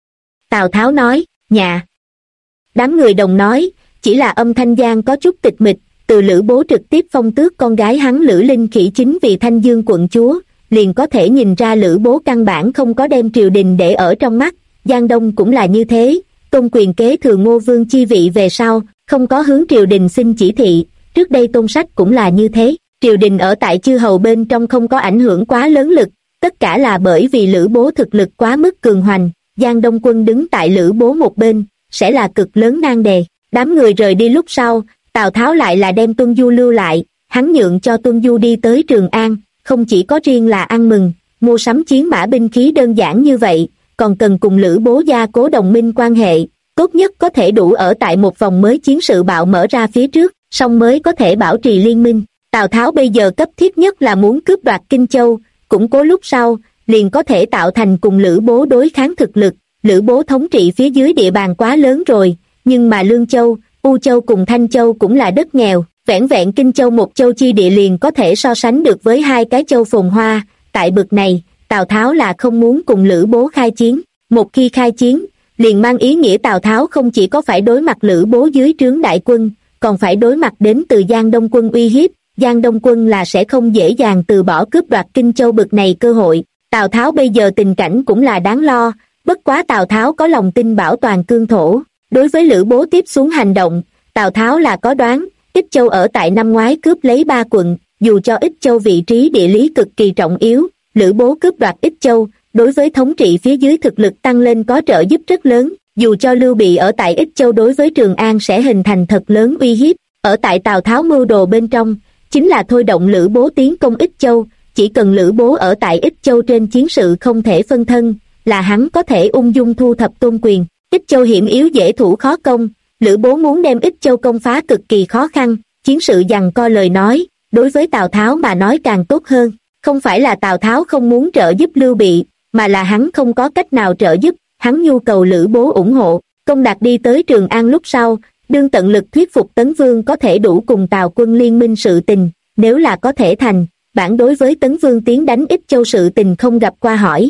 Tào Tháo nói, nhà. Đám người đồng nói, chỉ là âm thanh Giang có chút tịch mịch, từ Lữ Bố trực tiếp phong tước con gái hắn Lữ Linh Khỉ chính vì Thanh Dương quận chúa, liền có thể nhìn ra Lữ Bố căn bản không có đem triều đình để ở trong mắt. Giang Đông cũng là như thế, Tôn Quyền kế thừa Ngô Vương chi vị về sau, không có hướng triều đình xin chỉ thị, trước đây Tôn Sách cũng là như thế, triều đình ở tại chư hầu bên trong không có ảnh hưởng quá lớn lực, tất cả là bởi vì Lữ Bố thực lực quá mức cường hoành. Giang Đông Quân đứng tại Lữ Bố một bên, sẽ là cực lớn nan đề. Đám người rời đi lúc sau, Tào Tháo lại là đem Tuân Du lưu lại, hắn nhượng cho Tuân Du đi tới Trường An, không chỉ có riêng là ăn mừng, mua sắm chiến mã binh khí đơn giản như vậy, còn cần cùng Lữ Bố gia cố đồng minh quan hệ, tốt nhất có thể đủ ở tại một vòng mới chiến sự bạo mở ra phía trước, song mới có thể bảo trì liên minh. Tào Tháo bây giờ cấp thiết nhất là muốn cướp đoạt Kinh Châu, củng cố lúc sau, liền có thể tạo thành cùng Lữ Bố đối kháng thực lực. Lữ Bố thống trị phía dưới địa bàn quá lớn rồi, nhưng mà Lương Châu, U Châu cùng Thanh Châu cũng là đất nghèo, vẻn vẹn Kinh Châu một châu chi địa liền có thể so sánh được với hai cái châu phồn hoa. Tại bực này, Tào Tháo là không muốn cùng Lữ Bố khai chiến. Một khi khai chiến, liền mang ý nghĩa Tào Tháo không chỉ có phải đối mặt Lữ Bố dưới trướng đại quân, còn phải đối mặt đến từ Giang Đông Quân uy hiếp. Giang Đông Quân là sẽ không dễ dàng từ bỏ cướp đoạt Kinh Châu bực này cơ hội. Tào Tháo bây giờ tình cảnh cũng là đáng lo, bất quá Tào Tháo có lòng tin bảo toàn cương thổ. Đối với Lữ Bố tiếp xuống hành động, Tào Tháo là có đoán. Ích Châu ở tại năm ngoái cướp lấy 3 quận, dù cho Ích Châu vị trí địa lý cực kỳ trọng yếu, Lữ Bố cướp đoạt Ích Châu, đối với thống trị phía dưới thực lực tăng lên có trợ giúp rất lớn. Dù cho Lưu Bị ở tại Ích Châu đối với Trường An sẽ hình thành thật lớn uy hiếp. Ở tại Tào Tháo mưu đồ bên trong, chính là thôi động Lữ Bố tiến công Ích Châu. Chỉ cần Lữ Bố ở tại Ích Châu trên chiến sự không thể phân thân, là hắn có thể ung dung thu thập tôn quyền. Ích Châu hiểm yếu dễ thủ khó công, Lữ Bố muốn đem Ích Châu công phá cực kỳ khó khăn. Chiến sự giằng co lời nói, đối với Tào Tháo mà nói càng tốt hơn. Không phải là Tào Tháo không muốn trợ giúp Lưu Bị, mà là hắn không có cách nào trợ giúp, hắn nhu cầu Lữ Bố ủng hộ. Công Đạt đi tới Trường An lúc sau, đương tận lực thuyết phục Tấn Vương có thể đủ cùng Tào quân liên minh sự tình, nếu là có thể thành, bản đối với Tấn Vương tiến đánh Ích Châu sự tình không gặp qua hỏi.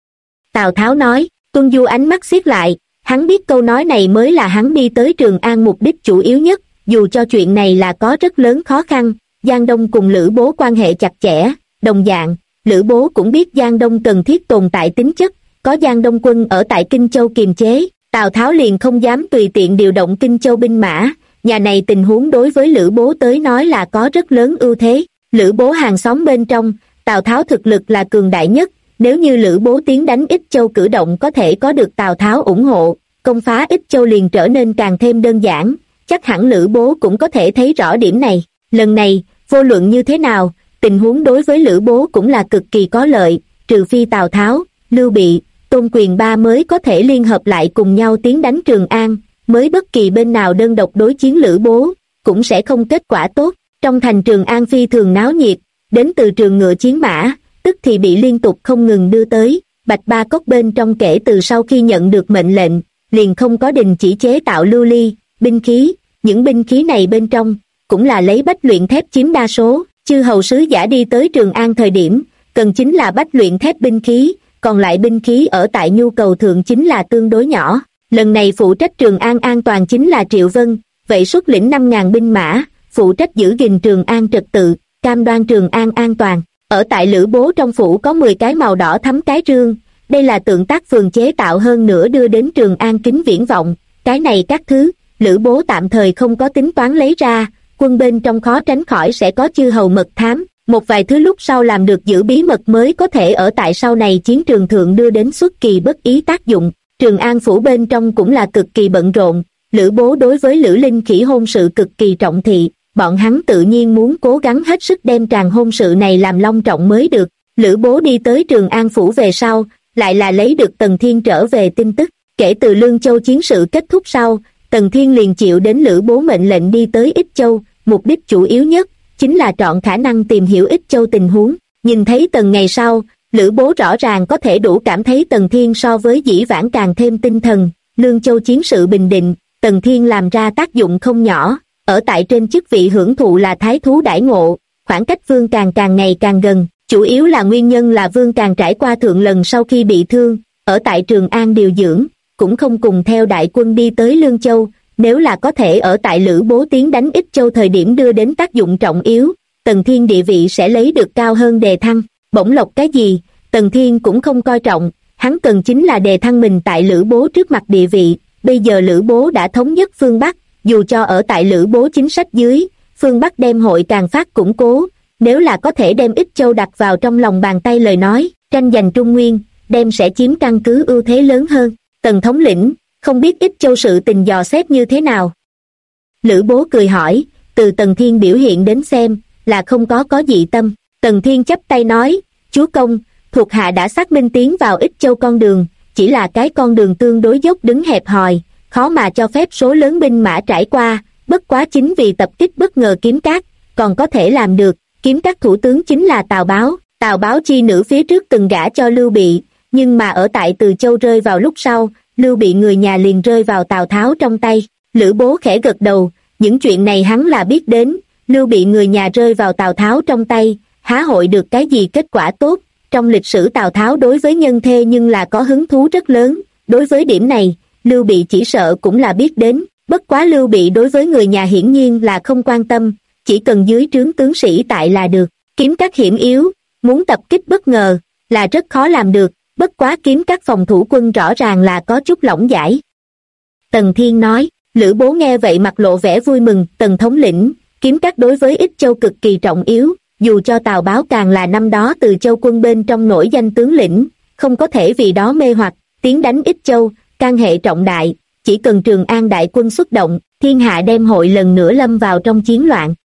Tào Tháo nói, Tuân Du ánh mắt xiết lại, hắn biết câu nói này mới là hắn đi tới Trường An mục đích chủ yếu nhất, dù cho chuyện này là có rất lớn khó khăn. Giang Đông cùng Lữ Bố quan hệ chặt chẽ, đồng dạng, Lữ Bố cũng biết Giang Đông cần thiết tồn tại tính chất, có Giang Đông quân ở tại Kinh Châu kiềm chế, Tào Tháo liền không dám tùy tiện điều động Kinh Châu binh mã. Nhà này tình huống đối với Lữ Bố tới nói là có rất lớn ưu thế. Lữ Bố hàng xóm bên trong, Tào Tháo thực lực là cường đại nhất, nếu như Lữ Bố tiến đánh Ích Châu cử động có thể có được Tào Tháo ủng hộ, công phá Ích Châu liền trở nên càng thêm đơn giản. Chắc hẳn Lữ Bố cũng có thể thấy rõ điểm này. Lần này, vô luận như thế nào, tình huống đối với Lữ Bố cũng là cực kỳ có lợi, trừ phi Tào Tháo, Lưu Bị, Tôn Quyền ba mới có thể liên hợp lại cùng nhau tiến đánh Trường An, mới bất kỳ bên nào đơn độc đối chiến Lữ Bố, cũng sẽ không kết quả tốt. Trong thành Trường An phi thường náo nhiệt, đến từ trường ngựa chiến mã, tức thì bị liên tục không ngừng đưa tới. Bạch Ba Cốc bên trong kể từ sau khi nhận được mệnh lệnh, liền không có đình chỉ chế tạo lưu ly, binh khí, những binh khí này bên trong, cũng là lấy bách luyện thép chiếm đa số. Chư hầu sứ giả đi tới Trường An thời điểm, cần chính là bách luyện thép binh khí, còn lại binh khí ở tại nhu cầu thượng chính là tương đối nhỏ. Lần này phụ trách Trường An an toàn chính là Triệu Vân, vậy xuất lĩnh 5.000 binh mã, phụ trách giữ gìn Trường An trật tự, cam đoan Trường An an toàn. Ở tại Lữ Bố trong phủ có 10 cái màu đỏ thắm cái rương, đây là tượng tác phường chế tạo hơn nữa đưa đến Trường An kính viễn vọng. Cái này các thứ, Lữ Bố tạm thời không có tính toán lấy ra, quân bên trong khó tránh khỏi sẽ có chư hầu mật thám, một vài thứ lúc sau làm được giữ bí mật mới có thể ở tại sau này chiến trường thượng đưa đến xuất kỳ bất ý tác dụng. Trường An phủ bên trong cũng là cực kỳ bận rộn, Lữ Bố đối với Lữ Linh Khỉ hôn sự cực kỳ trọng thị, bọn hắn tự nhiên muốn cố gắng hết sức đem tràng hôn sự này làm long trọng mới được. Lữ Bố đi tới Trường An phủ về sau, lại là lấy được Tần Thiên trở về tin tức, kể từ Lương Châu chiến sự kết thúc sau, Tần Thiên liền chịu đến Lữ Bố mệnh lệnh đi tới Ích Châu, mục đích chủ yếu nhất chính là trọn khả năng tìm hiểu Ích Châu tình huống. Nhìn thấy Tần ngày sau, Lữ Bố rõ ràng có thể đủ cảm thấy Tần Thiên so với dĩ vãng càng thêm tinh thần. Lương Châu chiến sự bình định, Tần Thiên làm ra tác dụng không nhỏ, ở tại trên chức vị hưởng thụ là thái thú đãi ngộ, khoảng cách Vương Càng càng ngày càng gần, chủ yếu là nguyên nhân là Vương Càng trải qua thượng lần sau khi bị thương, ở tại Trường An điều dưỡng, cũng không cùng theo đại quân đi tới Lương Châu. Nếu là có thể ở tại Lữ Bố tiến đánh Ích Châu thời điểm đưa đến tác dụng trọng yếu, Tần Thiên địa vị sẽ lấy được cao hơn đề thăng. Bổng lộc cái gì, Tần Thiên cũng không coi trọng, hắn cần chính là đề thăng mình tại Lữ Bố trước mặt địa vị. Bây giờ Lữ Bố đã thống nhất phương Bắc, dù cho ở tại Lữ Bố chính sách dưới, phương Bắc đem hội càng phát củng cố, nếu là có thể đem Ích Châu đặt vào trong lòng bàn tay lời nói, tranh giành Trung Nguyên, đem sẽ chiếm căn cứ ưu thế lớn hơn. Tần thống lĩnh, không biết Ích Châu sự tình dò xét như thế nào? Lữ Bố cười hỏi, từ Tần Thiên biểu hiện đến xem, là không có dị tâm. Tần Thiên chắp tay nói, chúa công, thuộc hạ đã xác minh tiến vào Ích Châu con đường, chỉ là cái con đường tương đối dốc đứng hẹp hòi, khó mà cho phép số lớn binh mã trải qua, bất quá chính vì tập kích bất ngờ Kiếm Các, còn có thể làm được. Kiếm Các thủ tướng chính là Tào Báo chi nữ phía trước từng gả cho Lưu Bị, nhưng mà ở tại Từ Châu rơi vào lúc sau, Lưu Bị người nhà liền rơi vào Tào Tháo trong tay. Lữ Bố khẽ gật đầu, những chuyện này hắn là biết đến. Lưu Bị người nhà rơi vào Tào Tháo trong tay, há hội được cái gì kết quả tốt. Trong lịch sử Tào Tháo đối với nhân thê nhưng là có hứng thú rất lớn, đối với điểm này, Lưu Bị chỉ sợ cũng là biết đến. Bất quá Lưu Bị đối với người nhà hiển nhiên là không quan tâm, chỉ cần dưới trướng tướng sĩ tại là được. Kiếm Các hiểm yếu, muốn tập kích bất ngờ, là rất khó làm được, bất quá Kiếm Các phòng thủ quân rõ ràng là có chút lỏng lẻo. Tần Thiên nói. Lữ Bố nghe vậy mặt lộ vẻ vui mừng, Tần thống lĩnh, Kiếm Các đối với Ích Châu cực kỳ trọng yếu, dù cho Tào Báo càng là năm đó Từ Châu quân bên trong nổi danh tướng lĩnh, không có thể vì đó mê hoặc, tiến đánh Ích Châu, can hệ trọng đại, chỉ cần Trường An đại quân xuất động, thiên hạ đem hội lần nữa lâm vào trong chiến loạn.